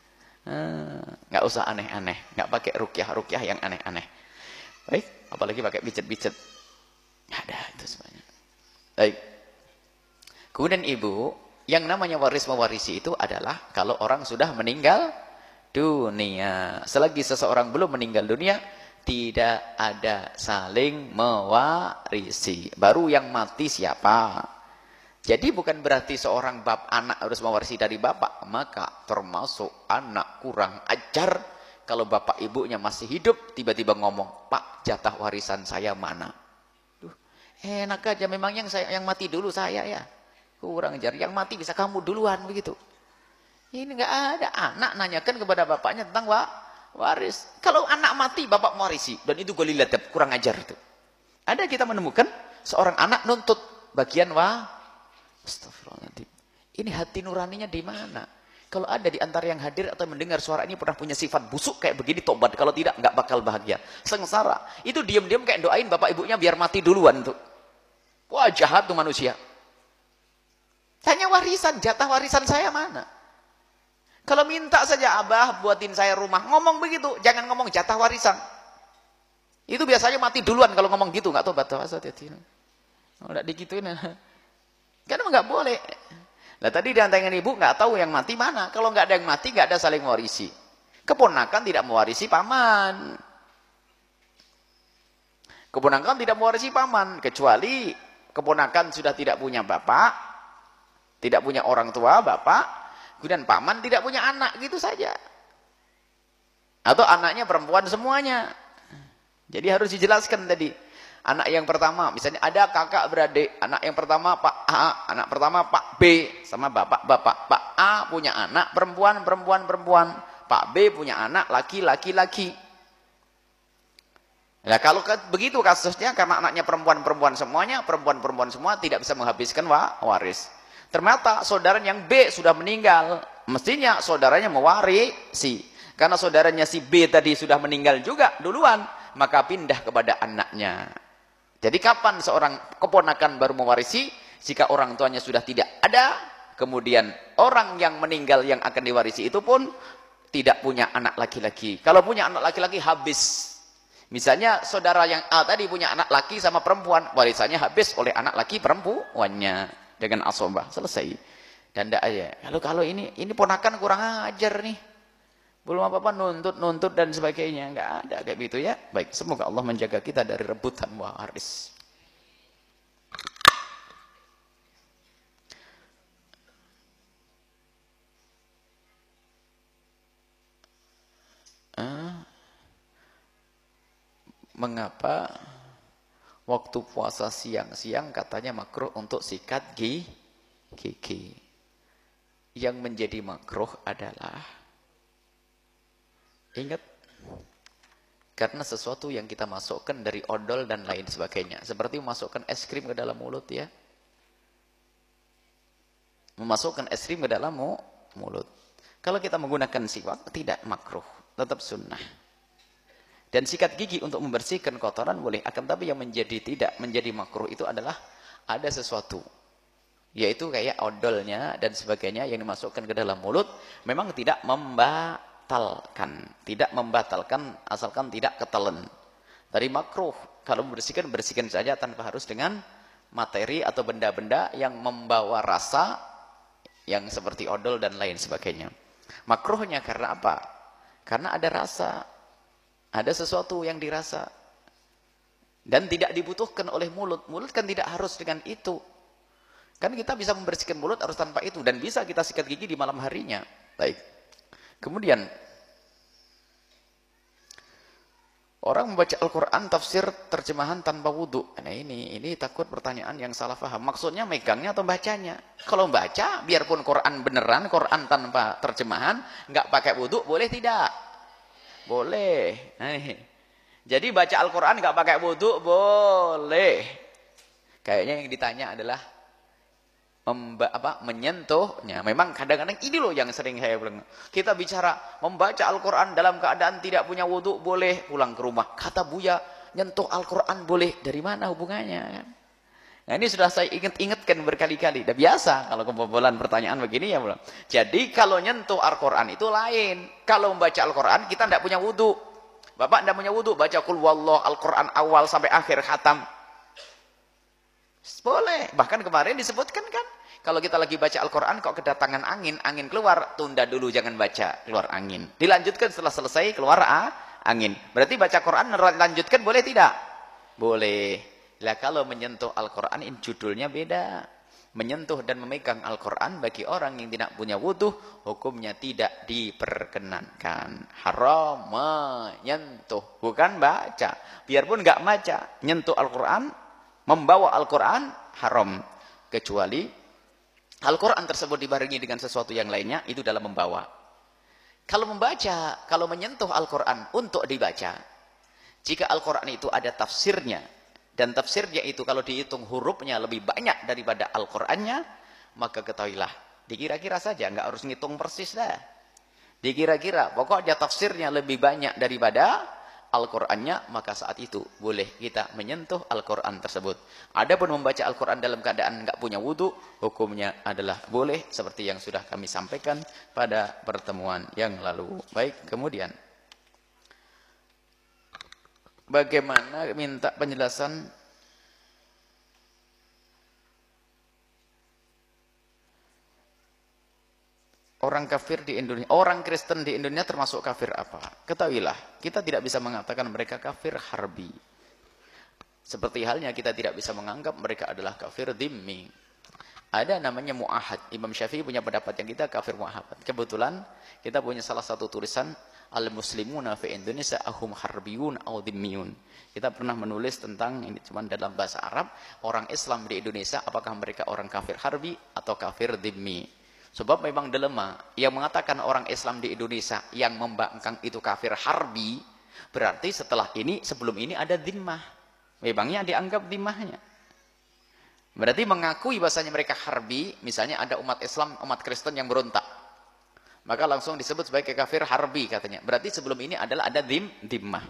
S1: Enggak hmm, usah aneh-aneh, enggak pakai ruqyah-ruqyah yang aneh-aneh. Baik, apalagi pakai pijet-pijet. Enggak ada itu semuanya. Baik. Kemudian ibu, yang namanya waris mewarisi itu adalah kalau orang sudah meninggal dunia. Selagi seseorang belum meninggal dunia, tidak ada saling mewarisi. Baru yang mati siapa? Jadi bukan berarti seorang bab anak harus mewarisi dari bapak. Maka termasuk anak kurang ajar kalau bapak ibunya masih hidup, tiba-tiba ngomong, Pak jatah warisan saya mana? Duh, enak aja memang yang, saya, yang mati dulu saya ya. Kurang ajar, yang mati bisa kamu duluan begitu. Ini enggak ada anak nanyakan kepada bapaknya tentang wa, waris. Kalau anak mati bapak mewarisi dan itu golilat, kurang ajar itu. Ada kita menemukan seorang anak nuntut bagian wa. Astagfirullahaladzim. Ini hati nuraninya di mana? Kalau ada di antara yang hadir atau mendengar suara ini pernah punya sifat busuk kayak begini, tobat. Kalau tidak enggak bakal bahagia. Sengsara. Itu diam-diam kayak doain bapak ibunya biar mati duluan tuh. Wah jahat tuh manusia. Tanya warisan, jatah warisan saya mana? Kalau minta saja abah buatin saya rumah, ngomong begitu, jangan ngomong jatah warisan. Itu biasanya mati duluan kalau ngomong gitu, nggak tahu batas hati-hati. Oh, enggak digituin. Kan enggak boleh. Nah tadi di antara ibu nggak tahu yang mati mana. Kalau nggak ada yang mati, nggak ada saling mewarisi. Keponakan tidak mewarisi paman. Keponakan tidak mewarisi paman, kecuali keponakan sudah tidak punya bapak. Tidak punya orang tua, bapak, kemudian paman tidak punya anak, gitu saja. Atau anaknya perempuan semuanya. Jadi harus dijelaskan tadi. Anak yang pertama, misalnya ada kakak beradik, anak yang pertama Pak A, anak pertama Pak B, sama bapak-bapak. Pak A punya anak perempuan, perempuan, perempuan. Pak B punya anak laki, laki, laki. Nah kalau begitu kasusnya, karena anaknya perempuan-perempuan semuanya, perempuan-perempuan semua tidak bisa menghabiskan waris. Ternyata saudara yang B sudah meninggal, mestinya saudaranya mewarisi. Karena saudaranya si B tadi sudah meninggal juga duluan, maka pindah kepada anaknya. Jadi kapan seorang keponakan baru mewarisi? Jika orang tuanya sudah tidak ada, kemudian orang yang meninggal yang akan diwarisi itu pun tidak punya anak laki-laki. Kalau punya anak laki-laki habis. Misalnya saudara yang A tadi punya anak laki sama perempuan, warisannya habis oleh anak laki perempuannya. Dengan asobah selesai. Dan tidak aja. Kalau kalau ini ini ponakan kurang ajar nih. Belum apa-apa nuntut-nuntut dan sebagainya. Enggak ada kayak gitu ya. Baik, semoga Allah menjaga kita dari rebutan waris. Ah, mengapa waktu puasa siang-siang katanya makruh untuk sikat gigi? Yang menjadi makruh adalah, ingat, karena sesuatu yang kita masukkan dari odol dan lain sebagainya. Seperti memasukkan es krim ke dalam mulut ya. Memasukkan es krim ke dalam mulut. Kalau kita menggunakan siwak tidak makruh, tetap sunnah. Dan sikat gigi untuk membersihkan kotoran boleh. Akan tapi yang menjadi tidak menjadi makruh itu adalah ada sesuatu. Yaitu kayak odolnya dan sebagainya yang dimasukkan ke dalam mulut. Memang tidak membatalkan. Tidak membatalkan asalkan tidak ketelan. Dari makruh. Kalau membersihkan, bersihkan saja tanpa harus dengan materi atau benda-benda yang membawa rasa yang seperti odol dan lain sebagainya. Makruhnya karena apa? Karena ada rasa. Ada sesuatu yang dirasa dan tidak dibutuhkan oleh mulut. Mulut kan tidak harus dengan itu. Kan kita bisa membersihkan mulut harus tanpa itu dan bisa kita sikat gigi di malam harinya. Baik. Kemudian Orang membaca Al-Quran tafsir terjemahan tanpa wudhu. Nah ini, ini takut pertanyaan yang salah paham. Maksudnya megangnya atau bacanya? Kalau baca, biarpun Quran beneran, Quran tanpa terjemahan, nggak pakai wudhu, boleh tidak? Boleh. Nah, jadi baca Al-Quran nggak pakai wudhu, boleh. Kayaknya yang ditanya adalah Memba, apa, menyentuhnya. Memang kadang-kadang ini loh yang sering saya bilang. Kita bicara membaca Al-Quran dalam keadaan tidak punya wudhu boleh, pulang ke rumah. Kata Buya, nyentuh Al-Quran boleh. Dari mana hubungannya? Kan? Nah ini sudah saya ingat-ingatkan berkali-kali. Udah biasa kalau kebobolan pertanyaan begini ya. Belum. Jadi kalau nyentuh Al-Quran itu lain. Kalau membaca Al-Quran kita tidak punya wudhu. Bapak tidak punya wudhu, baca Qul Wallah Al-Quran awal sampai akhir khatam. Boleh. Bahkan kemarin disebutkan kan. Kalau kita lagi baca Al-Quran kok kedatangan angin, angin keluar, tunda dulu jangan baca, keluar angin. Dilanjutkan setelah selesai keluar ah, angin. Berarti baca Quran lanjutkan boleh tidak? Boleh. Lah kalau menyentuh Al-Quran ini judulnya beda. Menyentuh dan memegang Al-Quran bagi orang yang tidak punya wudhu, hukumnya tidak diperkenankan. Haram menyentuh, bukan baca. Biarpun nggak baca, nyentuh Al-Quran, membawa Al-Quran haram. Kecuali Al-Quran tersebut dibarengi dengan sesuatu yang lainnya, itu dalam membawa. Kalau membaca, kalau menyentuh Al-Quran untuk dibaca, jika Al-Quran itu ada tafsirnya, dan tafsirnya itu kalau dihitung hurufnya lebih banyak daripada Al-Qurannya, maka ketahuilah, dikira-kira saja, nggak harus ngitung persis dah. Dikira-kira, pokoknya tafsirnya lebih banyak daripada Al-Qurannya, maka saat itu boleh kita menyentuh Al-Quran tersebut. Adapun membaca Al-Quran dalam keadaan nggak punya wudhu, hukumnya adalah boleh, seperti yang sudah kami sampaikan pada pertemuan yang lalu. Baik, kemudian bagaimana minta penjelasan orang kafir di Indonesia, orang Kristen di Indonesia termasuk kafir apa? Ketahuilah, kita tidak bisa mengatakan mereka kafir harbi. Seperti halnya kita tidak bisa menganggap mereka adalah kafir dhimmi. Ada namanya mu'ahad. Imam Syafi'i punya pendapat yang kita kafir mu'ahad. Kebetulan kita punya salah satu tulisan Al-Muslimuna fi Indonesia ahum harbiyun au dhimmiyun. Kita pernah menulis tentang ini cuma dalam bahasa Arab, orang Islam di Indonesia apakah mereka orang kafir harbi atau kafir dhimmi. Sebab memang dilema yang mengatakan orang Islam di Indonesia yang membangkang itu kafir harbi, berarti setelah ini, sebelum ini ada dhimmah. Memangnya dianggap dhimmahnya. Berarti mengakui bahasanya mereka harbi, misalnya ada umat Islam, umat Kristen yang berontak. Maka langsung disebut sebagai kafir harbi katanya. Berarti sebelum ini adalah ada dhim, dhimmah.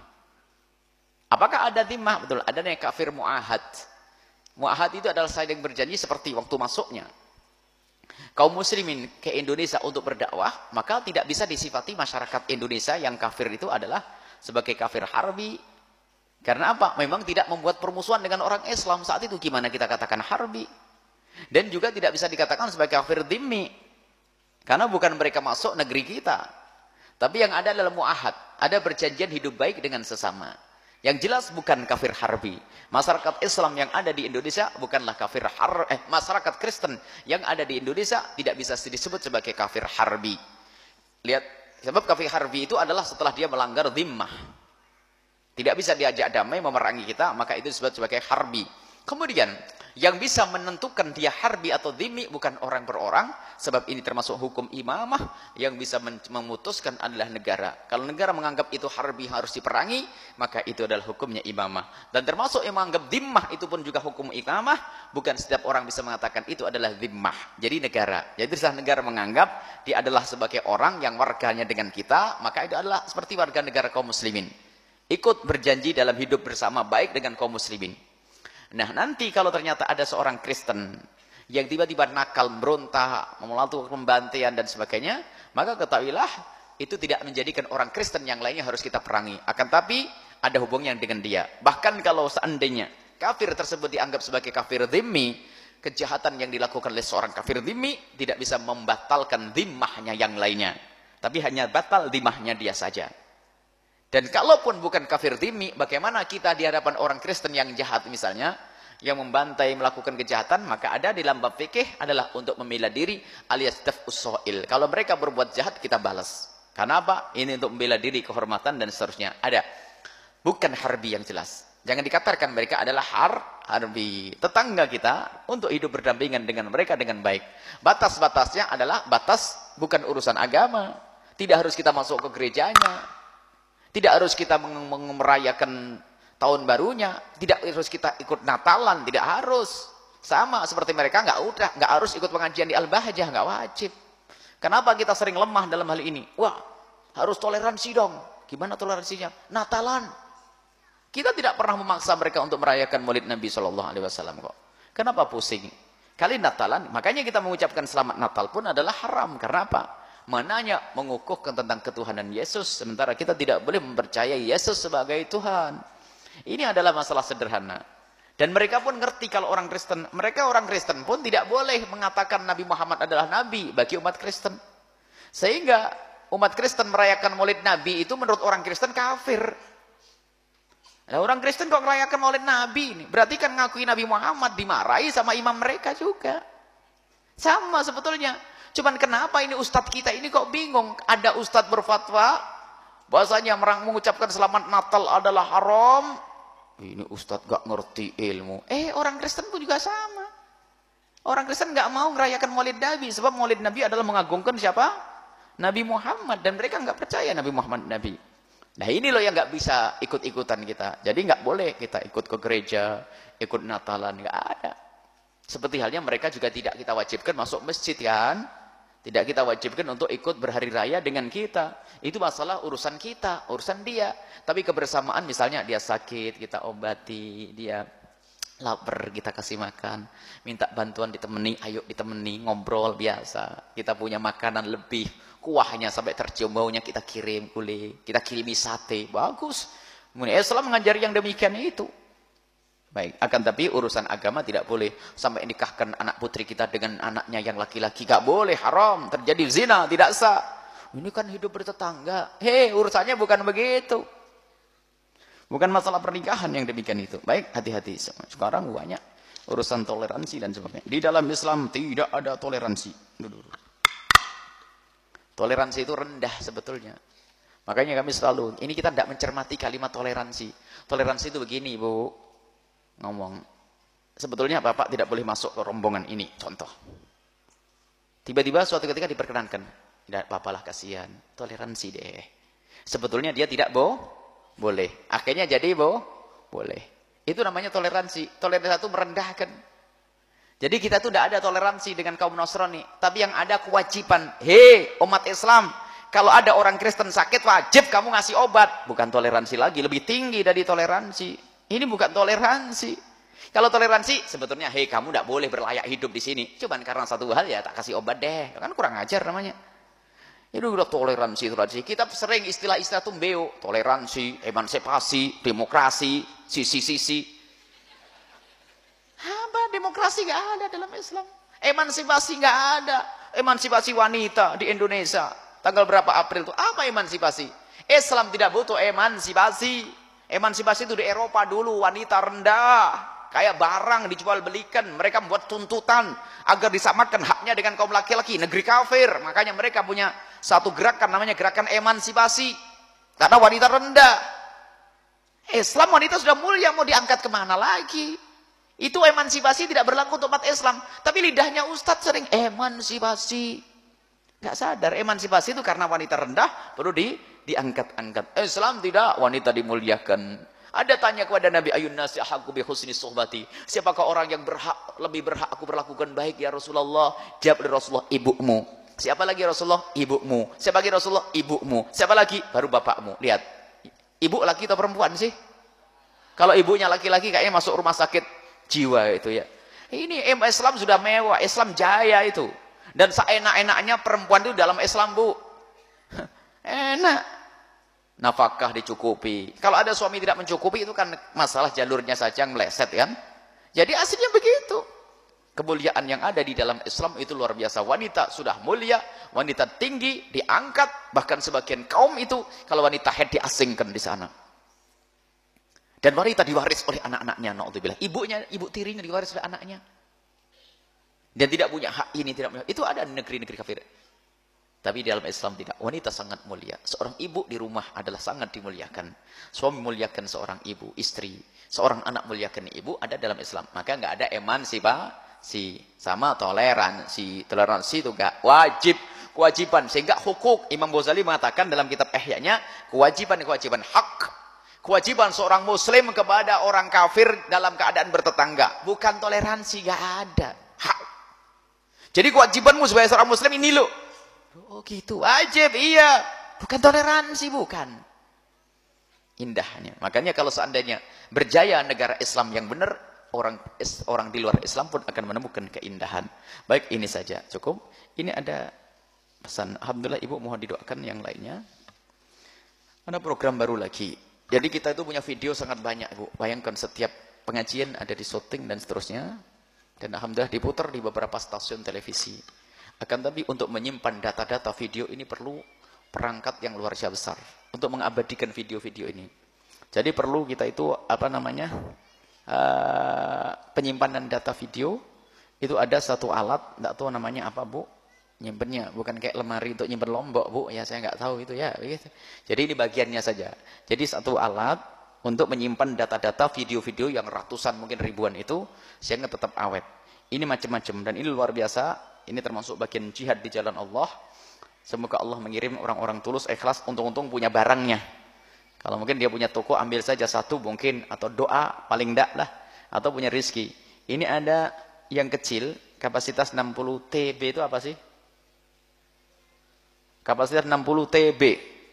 S1: Apakah ada dhimmah? Betul, ada yang kafir mu'ahad. Mu'ahad itu adalah saling berjanji seperti waktu masuknya kaum muslimin ke Indonesia untuk berdakwah, maka tidak bisa disifati masyarakat Indonesia yang kafir itu adalah sebagai kafir harbi. Karena apa? Memang tidak membuat permusuhan dengan orang Islam saat itu. Gimana kita katakan harbi? Dan juga tidak bisa dikatakan sebagai kafir dhimmi. Karena bukan mereka masuk negeri kita. Tapi yang ada adalah mu'ahad. Ada perjanjian hidup baik dengan sesama. Yang jelas bukan kafir harbi. Masyarakat Islam yang ada di Indonesia bukanlah kafir har eh masyarakat Kristen yang ada di Indonesia tidak bisa disebut sebagai kafir harbi. Lihat, sebab kafir harbi itu adalah setelah dia melanggar dhimmah. Tidak bisa diajak damai memerangi kita, maka itu disebut sebagai harbi. Kemudian yang bisa menentukan dia harbi atau dhimmi bukan orang per orang, sebab ini termasuk hukum imamah. Yang bisa memutuskan adalah negara. Kalau negara menganggap itu harbi harus diperangi, maka itu adalah hukumnya imamah. Dan termasuk yang menganggap dhimmah itu pun juga hukum imamah. Bukan setiap orang bisa mengatakan itu adalah dhimmah. Jadi negara. Jadi setelah negara menganggap dia adalah sebagai orang yang warganya dengan kita, maka itu adalah seperti warga negara kaum muslimin. Ikut berjanji dalam hidup bersama baik dengan kaum muslimin. Nah nanti kalau ternyata ada seorang Kristen yang tiba-tiba nakal, berontak, melakukan pembantaian dan sebagainya, maka ketahuilah itu tidak menjadikan orang Kristen yang lainnya harus kita perangi. Akan tapi ada hubungannya dengan dia. Bahkan kalau seandainya kafir tersebut dianggap sebagai kafir dhimmi, kejahatan yang dilakukan oleh seorang kafir dhimmi tidak bisa membatalkan dhimmahnya yang lainnya. Tapi hanya batal dhimmahnya dia saja. Dan kalaupun bukan kafir dhimmi, bagaimana kita di hadapan orang Kristen yang jahat misalnya, yang membantai, melakukan kejahatan, maka ada di dalam bab fikih adalah untuk membela diri alias daf'us so'il. Kalau mereka berbuat jahat, kita balas. Karena apa? Ini untuk membela diri, kehormatan dan seterusnya. Ada. Bukan harbi yang jelas. Jangan dikatakan mereka adalah har, harbi. Tetangga kita untuk hidup berdampingan dengan mereka dengan baik. Batas-batasnya adalah batas bukan urusan agama. Tidak harus kita masuk ke gerejanya. Tidak harus kita merayakan tahun barunya. Tidak harus kita ikut Natalan. Tidak harus. Sama seperti mereka nggak udah, nggak harus ikut pengajian di Al-Bahjah, nggak wajib. Kenapa kita sering lemah dalam hal ini? Wah, harus toleransi dong. Gimana toleransinya? Natalan. Kita tidak pernah memaksa mereka untuk merayakan Maulid Nabi Shallallahu Alaihi Wasallam kok. Kenapa pusing? Kali Natalan, makanya kita mengucapkan selamat Natal pun adalah haram. Karena apa? Mananya mengukuhkan tentang ketuhanan Yesus, sementara kita tidak boleh mempercayai Yesus sebagai Tuhan. Ini adalah masalah sederhana. Dan mereka pun ngerti kalau orang Kristen, mereka orang Kristen pun tidak boleh mengatakan Nabi Muhammad adalah Nabi bagi umat Kristen. Sehingga umat Kristen merayakan Maulid Nabi itu menurut orang Kristen kafir. Nah, orang Kristen kok merayakan Maulid Nabi ini? Berarti kan ngakui Nabi Muhammad, dimarahi sama imam mereka juga. Sama sebetulnya. Cuman kenapa ini ustadz kita ini kok bingung? Ada ustadz berfatwa bahwasanya mengucapkan selamat Natal adalah haram. Ini ustadz gak ngerti ilmu. Eh, orang Kristen pun juga sama. Orang Kristen gak mau merayakan Maulid Nabi. Sebab Maulid Nabi adalah mengagungkan siapa? Nabi Muhammad. Dan mereka gak percaya Nabi Muhammad Nabi. Nah ini loh yang gak bisa ikut-ikutan kita. Jadi gak boleh kita ikut ke gereja, ikut Natalan. Gak ada. Seperti halnya mereka juga tidak kita wajibkan masuk masjid kan. Tidak kita wajibkan untuk ikut berhari raya dengan kita. Itu masalah urusan kita, urusan dia. Tapi kebersamaan misalnya dia sakit, kita obati. Dia lapar, kita kasih makan. Minta bantuan ditemani, ayo ditemani, ngobrol biasa. Kita punya makanan lebih, kuahnya sampai tercium baunya kita kirim kulit. Kita kirimi sate, bagus. Islam mengajari yang demikian itu. Baik, akan tapi urusan agama tidak boleh sampai nikahkan anak putri kita dengan anaknya yang laki-laki. Gak boleh, haram, terjadi zina, tidak sah. Ini kan hidup bertetangga. Hei, urusannya bukan begitu. Bukan masalah pernikahan yang demikian itu. Baik, hati-hati. Sekarang banyak urusan toleransi dan sebagainya. Di dalam Islam tidak ada toleransi. Toleransi itu rendah sebetulnya. Makanya kami selalu, ini kita tidak mencermati kalimat toleransi. Toleransi itu begini, Bu. Ngomong, sebetulnya Bapak tidak boleh masuk ke rombongan ini, contoh. Tiba-tiba suatu ketika diperkenankan, tidak apa-apa lah, kasihan, toleransi deh. Sebetulnya dia tidak bo, boleh. Akhirnya jadi bo, boleh. Itu namanya toleransi. Toleransi itu merendahkan. Jadi kita tuh tidak ada toleransi dengan kaum Nasrani, tapi yang ada kewajiban. Hei, umat Islam, kalau ada orang Kristen sakit wajib kamu ngasih obat. Bukan toleransi lagi, lebih tinggi dari toleransi. Ini bukan toleransi. Kalau toleransi sebetulnya, hei kamu tidak boleh berlayak hidup di sini. Cuman karena satu hal ya tak kasih obat deh. Kan kurang ajar namanya. Itu udah toleransi, toleransi. Kita sering istilah-istilah tumbeo. Toleransi, emansipasi, demokrasi, sisi-sisi. Apa? Demokrasi nggak ada dalam Islam. Emansipasi nggak ada. Emansipasi wanita di Indonesia. Tanggal berapa April itu? Apa emansipasi? Islam tidak butuh emansipasi. Emansipasi itu di Eropa dulu, wanita rendah, kayak barang dijual belikan. Mereka membuat tuntutan agar disamakan haknya dengan kaum laki-laki. Negeri kafir, makanya mereka punya satu gerakan namanya gerakan emansipasi. Karena wanita rendah. Islam wanita sudah mulia, mau diangkat kemana lagi? Itu emansipasi tidak berlaku untuk umat Islam. Tapi lidahnya Ustadz sering emansipasi. Gak sadar, emansipasi itu karena wanita rendah perlu di diangkat-angkat. Islam tidak, wanita dimuliakan. Ada tanya kepada Nabi, ayun nasi ahaqqu bi husni suhbati. Siapakah orang yang berhak, lebih berhak aku berlakukan baik ya Rasulullah? Jawab oleh Rasulullah, ibumu. Siapa lagi Rasulullah? Ibumu. Siapa lagi Rasulullah? Ibumu. Siapa lagi? Baru bapakmu. Lihat. Ibu laki atau perempuan sih? Kalau ibunya laki-laki kayaknya masuk rumah sakit jiwa itu ya. Ini Islam sudah mewah, Islam jaya itu. Dan seenak-enaknya perempuan itu dalam Islam, Bu. Enak. Nafkah dicukupi. Kalau ada suami tidak mencukupi itu kan masalah jalurnya saja yang meleset kan. Jadi aslinya begitu. Kemuliaan yang ada di dalam Islam itu luar biasa. Wanita sudah mulia, wanita tinggi, diangkat. Bahkan sebagian kaum itu kalau wanita haid diasingkan di sana. Dan wanita diwaris oleh anak-anaknya. Na'udzubillah. Ibunya, ibu tirinya diwaris oleh anaknya. Dan tidak punya hak ini, tidak punya. Itu ada di negeri-negeri kafir. Tapi di dalam Islam tidak. Wanita sangat mulia. Seorang ibu di rumah adalah sangat dimuliakan. Suami muliakan seorang ibu, istri. Seorang anak muliakan ibu ada dalam Islam. Maka nggak ada emansipasi. Sama toleransi. Toleransi itu nggak wajib. Kewajiban. Sehingga hukuk. Imam Ghazali mengatakan dalam kitab Ihya'nya. Kewajiban-kewajiban hak. Kewajiban seorang muslim kepada orang kafir dalam keadaan bertetangga. Bukan toleransi. Nggak ada. Hak. Jadi kewajibanmu sebagai seorang muslim ini loh. Oh gitu, wajib, iya. Bukan toleransi, bukan. Indahnya. Makanya kalau seandainya berjaya negara Islam yang benar, orang orang di luar Islam pun akan menemukan keindahan. Baik, ini saja cukup. Ini ada pesan. Alhamdulillah Ibu mohon didoakan yang lainnya. Ada program baru lagi. Jadi kita itu punya video sangat banyak, Bu. Bayangkan setiap pengajian ada di syuting dan seterusnya. Dan alhamdulillah diputar di beberapa stasiun televisi. Akan tapi untuk menyimpan data-data video ini perlu perangkat yang luar biasa besar untuk mengabadikan video-video ini. Jadi perlu kita itu apa namanya uh, penyimpanan data video itu ada satu alat, tidak tahu namanya apa Bu, nyimpennya bukan kayak lemari untuk nyimpen lombok Bu, ya saya nggak tahu itu ya. Begitu. Jadi ini bagiannya saja. Jadi satu alat untuk menyimpan data-data video-video yang ratusan mungkin ribuan itu sehingga tetap awet. Ini macam-macam dan ini luar biasa. Ini termasuk bagian jihad di jalan Allah. Semoga Allah mengirim orang-orang tulus, ikhlas, untung-untung punya barangnya. Kalau mungkin dia punya toko, ambil saja satu mungkin. Atau doa, paling enggak lah. Atau punya rizki. Ini ada yang kecil, kapasitas enam puluh T B itu apa sih? Kapasitas enam puluh T B.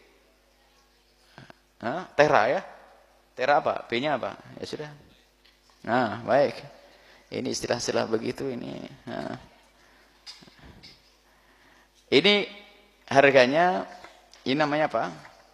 S1: Hah? Tera ya? Tera apa? B-nya apa? Ya sudah. Nah, baik. Ini istilah-istilah begitu ini. Nah. Ini harganya, ini namanya apa?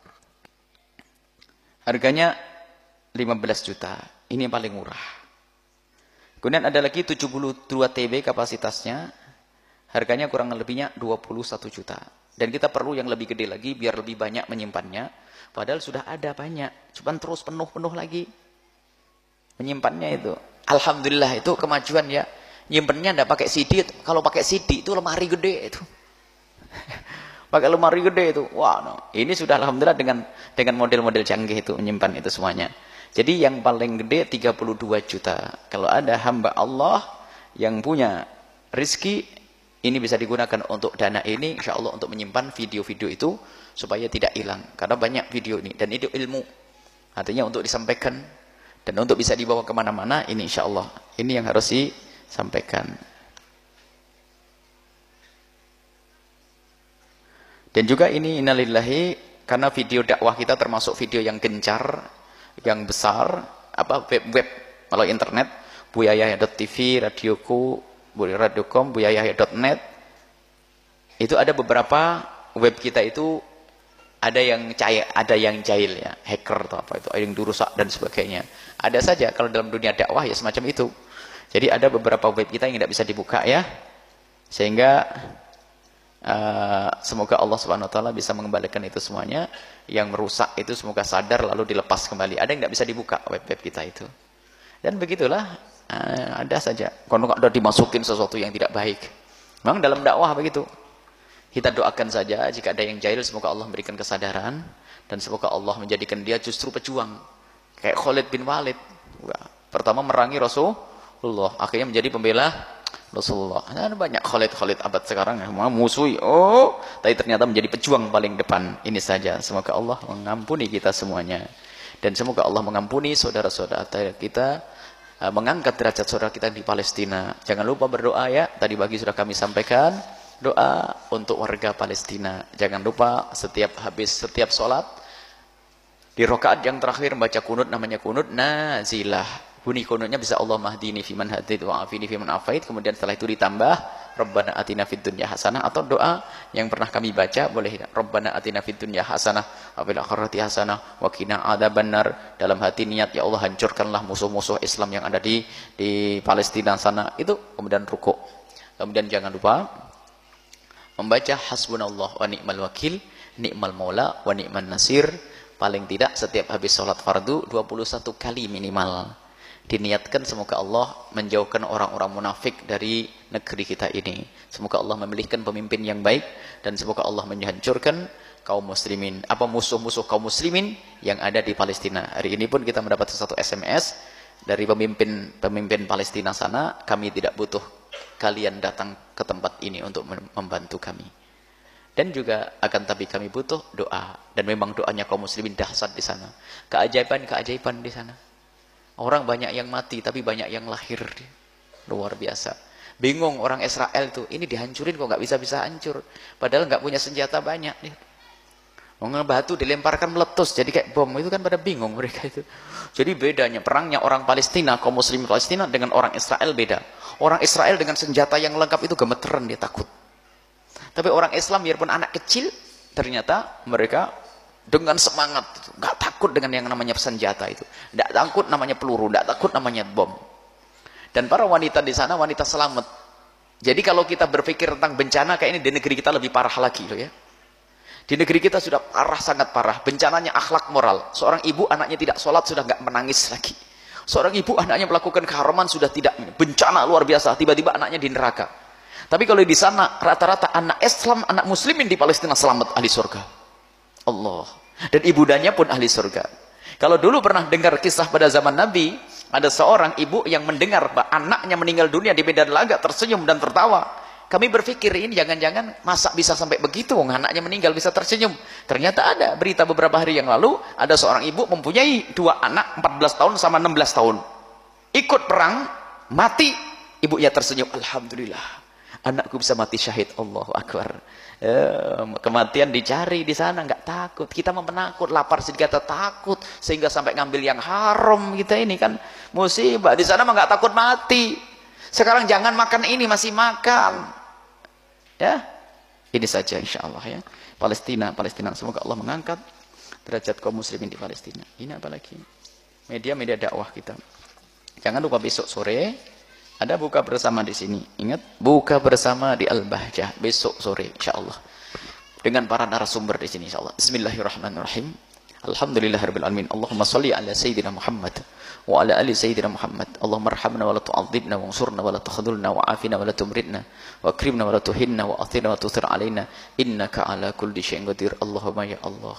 S1: Harganya lima belas juta. Ini yang paling murah. Kemudian ada lagi tujuh puluh dua T B kapasitasnya. Harganya kurang lebihnya dua puluh satu juta. Dan kita perlu yang lebih gede lagi biar lebih banyak menyimpannya. Padahal sudah ada banyak. Cuman terus penuh-penuh lagi. Menyimpannya itu. Alhamdulillah itu kemajuan ya. Nyimpannya enggak pakai C D. Kalau pakai C D itu lemari gede itu. Pakai lemari gede itu. Wah, no. Ini sudah alhamdulillah dengan dengan model-model canggih itu menyimpan itu semuanya. Jadi yang paling gede tiga puluh dua juta. Kalau ada hamba Allah yang punya rizki, ini bisa digunakan untuk dana ini, insya Allah untuk menyimpan video-video itu supaya tidak hilang. Karena banyak video ini dan itu ilmu. Artinya untuk disampaikan dan untuk bisa dibawa kemana-mana, ini insya Allah. Ini yang harus disampaikan. Dan juga ini innalillahi karena video dakwah kita termasuk video yang gencar, yang besar, apa web-web kalau internet, buyayahya dot T V, radioku, radio dot com, buyayahya dot net. Itu ada beberapa web kita itu ada yang cair, ada yang jahil ya, hacker atau apa itu, ada yang dirusak dan sebagainya. Ada saja kalau dalam dunia dakwah ya semacam itu. Jadi ada beberapa web kita yang tidak bisa dibuka ya. Sehingga Uh, semoga Allah Subhanahu Wa Taala bisa mengembalikan itu semuanya. Yang merusak itu semoga sadar lalu dilepas kembali. Ada yang tidak bisa dibuka web-web kita itu. Dan begitulah uh, ada saja. Kalau ada dimasukin sesuatu yang tidak baik. Memang dalam dakwah begitu. Kita doakan saja jika ada yang jahil, semoga Allah memberikan kesadaran dan semoga Allah menjadikan dia justru pejuang. Kayak Khalid bin Walid. Pertama merangi Rasulullah, akhirnya menjadi pembela Rasulullah. Nah, banyak Khalid-Khalid abad sekarang yang musuhi. Oh, tapi ternyata menjadi pejuang paling depan. Ini saja. Semoga Allah mengampuni kita semuanya. Dan semoga Allah mengampuni saudara-saudara kita, mengangkat derajat saudara kita di Palestina. Jangan lupa berdoa ya. Tadi pagi sudah kami sampaikan doa untuk warga Palestina. Jangan lupa setiap habis setiap sholat di rakaat yang terakhir membaca kunut, namanya kunut nazilah. Bunyi kunutnya bisa Allah mahdini fiman hadid wa afini fiman afait. Kemudian setelah itu ditambah Rabbana atina fid dunya hasanah, atau doa yang pernah kami baca boleh Rabbana atina fid dunya hasanah wa fil akhirati hasanah wa qina adzabannar. Dalam hati niat ya Allah hancurkanlah musuh-musuh Islam yang ada di di Palestina sana. Itu kemudian rukuk. Kemudian jangan lupa membaca hasbunallah wa ni'mal wakil, ni'mal maula wa ni'man nasir. Paling tidak setiap habis sholat fardu dua puluh satu kali minimal. Diniatkan semoga Allah menjauhkan orang-orang munafik dari negeri kita ini. Semoga Allah memilihkan pemimpin yang baik dan semoga Allah menghancurkan kaum muslimin, apa musuh-musuh kaum muslimin yang ada di Palestina. Hari ini pun kita mendapat satu S M S dari pemimpin pemimpin Palestina sana, kami tidak butuh kalian datang ke tempat ini untuk membantu kami. Dan juga akan tapi kami butuh doa, dan memang doanya kaum muslimin dahsyat di sana. Keajaiban-keajaiban di sana. Orang banyak yang mati tapi banyak yang lahir. Luar biasa. Bingung orang Israel tuh, ini dihancurin kok nggak bisa-bisa hancur. Padahal nggak punya senjata banyak. Orang batu dilemparkan meletus jadi kayak bom, itu kan pada bingung mereka itu. Jadi bedanya perangnya orang Palestina, kaum muslim Palestina dengan orang Israel beda. Orang Israel dengan senjata yang lengkap itu gemeteran, dia takut. Tapi orang Islam biarpun anak kecil, ternyata mereka dengan semangat, nggak takut dengan yang namanya senjata itu, nggak takut namanya peluru, nggak takut namanya bom. Dan para wanita di sana wanita selamat. Jadi kalau kita berpikir tentang bencana, kayak ini di negeri kita lebih parah lagi loh ya. Di negeri kita sudah parah, sangat parah. Bencananya akhlak moral. Seorang ibu anaknya tidak sholat sudah nggak menangis lagi. Seorang ibu anaknya melakukan keharaman sudah tidak. Bencana luar biasa. Tiba-tiba anaknya di neraka. Tapi kalau di sana rata-rata anak Islam, anak Muslimin di Palestina selamat, ahli surga. Allah. Dan ibundanya pun ahli surga. Kalau dulu pernah dengar kisah pada zaman Nabi, ada seorang ibu yang mendengar anaknya meninggal dunia di medan laga, tersenyum dan tertawa. Kami berpikir ini jangan-jangan masa bisa sampai begitu, anaknya meninggal bisa tersenyum. Ternyata ada berita beberapa hari yang lalu, ada seorang ibu mempunyai dua anak, empat belas tahun sama enam belas tahun. Ikut perang, mati, ibunya tersenyum, alhamdulillah. Anakku bisa mati syahid, Allahu Akbar. Eh, kematian dicari di sana, nggak takut. Kita mau penakut, lapar sedikit takut, sehingga sampai ngambil yang haram kita ini kan musibah. Di sana mah nggak takut mati. Sekarang jangan makan ini masih makan, ya. Ini saja insya Allah ya. Palestina, Palestina. Semoga Allah mengangkat derajat kaum muslimin di Palestina. Ini apa lagi? Media-media dakwah kita. Jangan lupa besok sore ada buka bersama di sini. Ingat, buka bersama di Al-Bahjah besok sore insyaallah. Dengan para narasumber di sini insyaallah. Bismillahirrahmanirrahim. Alhamdulillahirabbil alamin. Allahumma shalli ala sayyidina Muhammad wa ala ali sayyidina Muhammad. Allahumma arhamna wa la tu'adzibna wa ansurna wa la takhdhulna wa afina wa la tumridna wa akrimna wa la tuhinna wa athina wa tuthir alaina innaka ala kulli syai'in qadir. Allahumma ya Allah.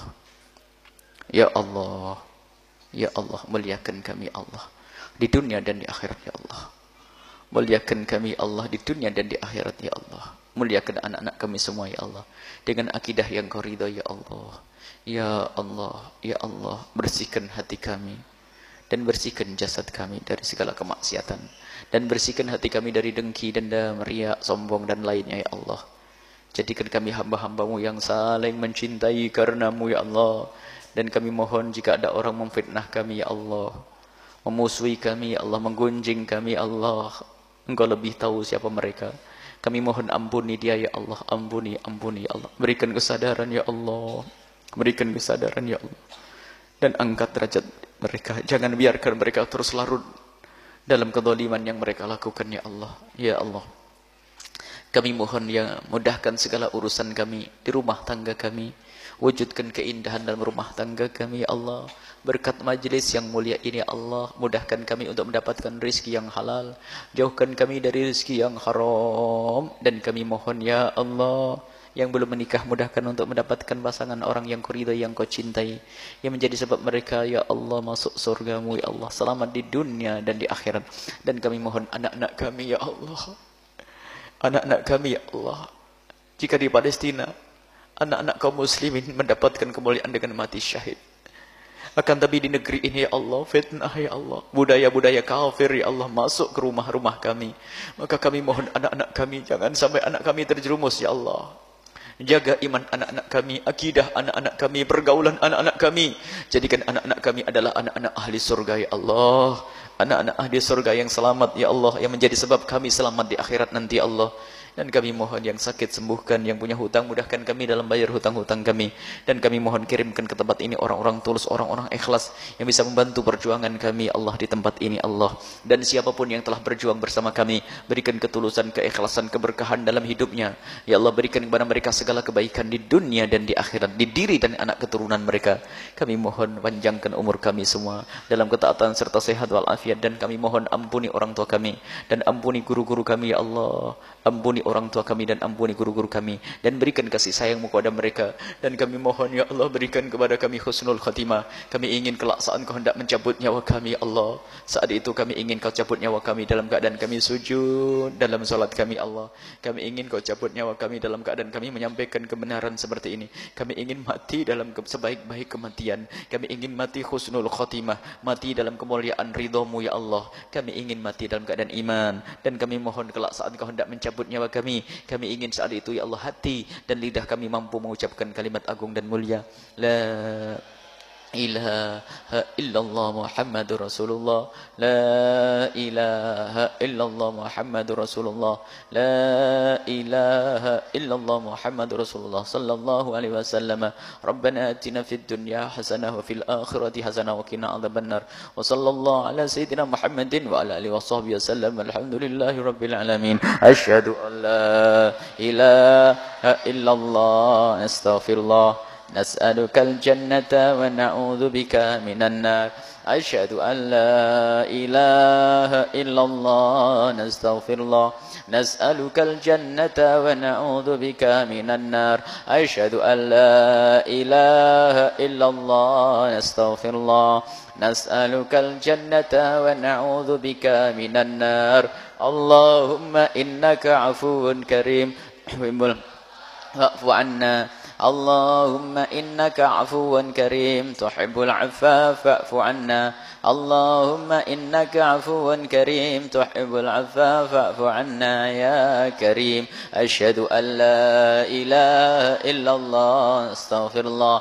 S1: Ya Allah. Ya Allah, muliakan kami Allah di dunia dan di akhirat ya Allah. Muliakan kami Allah di dunia dan di akhirat ya Allah. Muliakan anak-anak kami semua ya Allah dengan akidah yang Kau ridha ya Allah. Ya Allah, ya Allah, bersihkan hati kami dan bersihkan jasad kami dari segala kemaksiatan dan bersihkan hati kami dari dengki, dendam, riya, sombong dan lainnya ya Allah. Jadikan kami hamba-hambamu yang saling mencintai karenamu ya Allah. Dan kami mohon jika ada orang memfitnah kami ya Allah, memusuhi kami ya Allah, menggunjing kami ya Allah, Engkau lebih tahu siapa mereka. Kami mohon ampuni dia ya Allah, ampuni, ampuni ya Allah. Berikan kesadaran ya Allah, berikan kesadaran ya Allah. Dan angkat derajat mereka. Jangan biarkan mereka terus larut dalam kezaliman yang mereka lakukan ya Allah. Ya Allah, kami mohon ya mudahkan segala urusan kami di rumah tangga kami. Wujudkan keindahan dalam rumah tangga kami ya Allah. Berkat majlis yang mulia ini ya Allah, mudahkan kami untuk mendapatkan rezeki yang halal, jauhkan kami dari rezeki yang haram. Dan kami mohon ya Allah, yang belum menikah mudahkan untuk mendapatkan pasangan orang yang Kau ridai, yang Kau cintai, yang menjadi sebab mereka ya Allah masuk surgamu ya Allah, selamat di dunia dan di akhirat. Dan kami mohon anak-anak kami ya Allah, anak-anak kami ya Allah, jika di Palestina anak-anak kaum muslimin mendapatkan kemuliaan dengan mati syahid, akan tapi di negeri ini ya Allah fitnah ya Allah, budaya-budaya kafir ya Allah masuk ke rumah-rumah kami. Maka kami mohon anak-anak kami jangan sampai anak kami terjerumus ya Allah. Jaga iman anak-anak kami, akidah anak-anak kami, pergaulan anak-anak kami. Jadikan anak-anak kami adalah anak-anak ahli surga ya Allah, anak-anak ahli surga yang selamat ya Allah, yang menjadi sebab kami selamat di akhirat nanti ya Allah. Dan kami mohon yang sakit sembuhkan, yang punya hutang mudahkan kami dalam bayar hutang-hutang kami. Dan kami mohon kirimkan ke tempat ini orang-orang tulus, orang-orang ikhlas yang bisa membantu perjuangan kami Allah di tempat ini Allah. Dan siapapun yang telah berjuang bersama kami, berikan ketulusan, keikhlasan, keberkahan dalam hidupnya. Ya Allah, berikan kepada mereka segala kebaikan di dunia dan di akhirat, di diri dan anak keturunan mereka. Kami mohon panjangkan umur kami semua dalam ketaatan serta sehat walafiat. Dan kami mohon ampuni orang tua kami dan ampuni guru-guru kami ya Allah. Ampuni orang tua kami dan ampuni guru-guru kami, dan berikan kasih sayang-Mu kepada mereka. Dan kami mohon ya Allah, berikan kepada kami husnul khatimah. Kami ingin kelak saat Kau hendak mencabut nyawa kami ya Allah, saat itu kami ingin Kau cabut nyawa kami dalam keadaan kami sujud dalam salat kami Allah. Kami ingin Kau cabut nyawa kami dalam keadaan kami menyampaikan kebenaran seperti ini. Kami ingin mati dalam sebaik-baik kematian. Kami ingin mati husnul khatimah, mati dalam kemuliaan ridha-Mu ya Allah. Kami ingin mati dalam keadaan iman. Dan kami mohon kelak saat Kau hendak mencabut nyawa kami, kami ingin saat itu ya Allah hati dan lidah kami mampu mengucapkan kalimat agung dan mulia, la ilaha illallah Muhammadur Rasulullah, la ilaha illallah Muhammadur Rasulullah, la ilaha illallah Muhammadur Rasulullah sallallahu alaihi wasallam. Rabbana atina fid dunya hasanah wa fil akhirati hasanah wa qina adzabannar. Wa sallallahu ala sayyidina Muhammadin wa ala alihi washabbihi wasallam. Alhamdulillahi rabbil alamin. Asyhadu an la ilaha illallah, astaghfirullah. نسألك الجنة ونعوذ بك من النار. أشهد أن لا إله إلا الله نستغفر الله. نسألك الجنة ونعوذ بك من النار. أشهد أن لا إله إلا الله نستغفر الله. نسألك الجنة ونعوذ بك من النار. اللهم إنك عفو كريم فاعف عنا. اللهم إنك عفو كريم تحب العفو فاعف عنا. اللهم إنك عفو كريم تحب العفو فاعف عنا يا كريم. أشهد أن لا إله إلا الله أستغفر الله.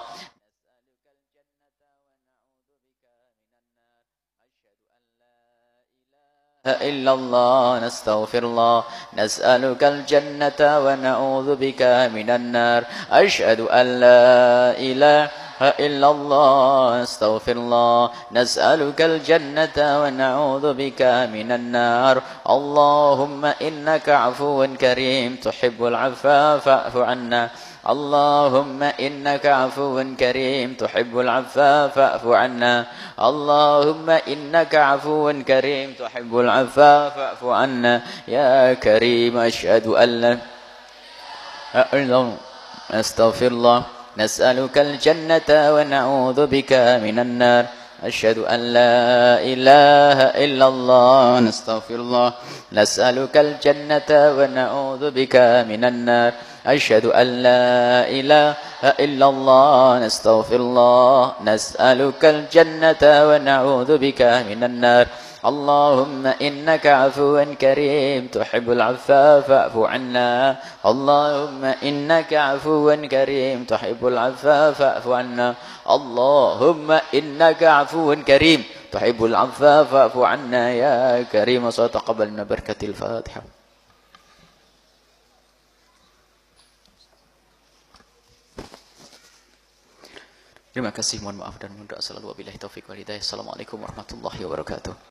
S1: إلا الله نستغفر الله. نسألك الجنة ونعوذ بك من النار. أشهد أن لا إله إلا الله نستغفر الله. نسألك الجنة ونعوذ بك من النار. اللهم إنك عفو كريم تحب العفو فاعف عنا. اللهم إنك عفو كريم تحب العفو فاعف عنا. اللهم إنك عفو كريم تحب العفو فاعف عنا يا كريم. أشهد أن لا إله إلا الله أستغفر الله. نسألك الجنة ونعوذ بك من النار. أشهد أن لا إله إلا الله نستغفر الله. نسألك الجنة ونعوذ بك من النار. أشهد أن لا إله إلا الله نستغفر الله. نسألك الجنة ونعوذ بك من النار. اللهم إنك عفو كريم تحب العفو فاعف عنا. اللهم إنك عفو كريم تحب العفو فاعف عنا. اللهم إنك عفو كريم تحب العفو فاعف عنا يا كريم. وتقبل من بركة الفاتحة. Terima kasih, mohon maaf dan mohon doa selalu. Wabillahi taufiq wal hidayah. Assalamualaikum warahmatullahi wabarakatuh.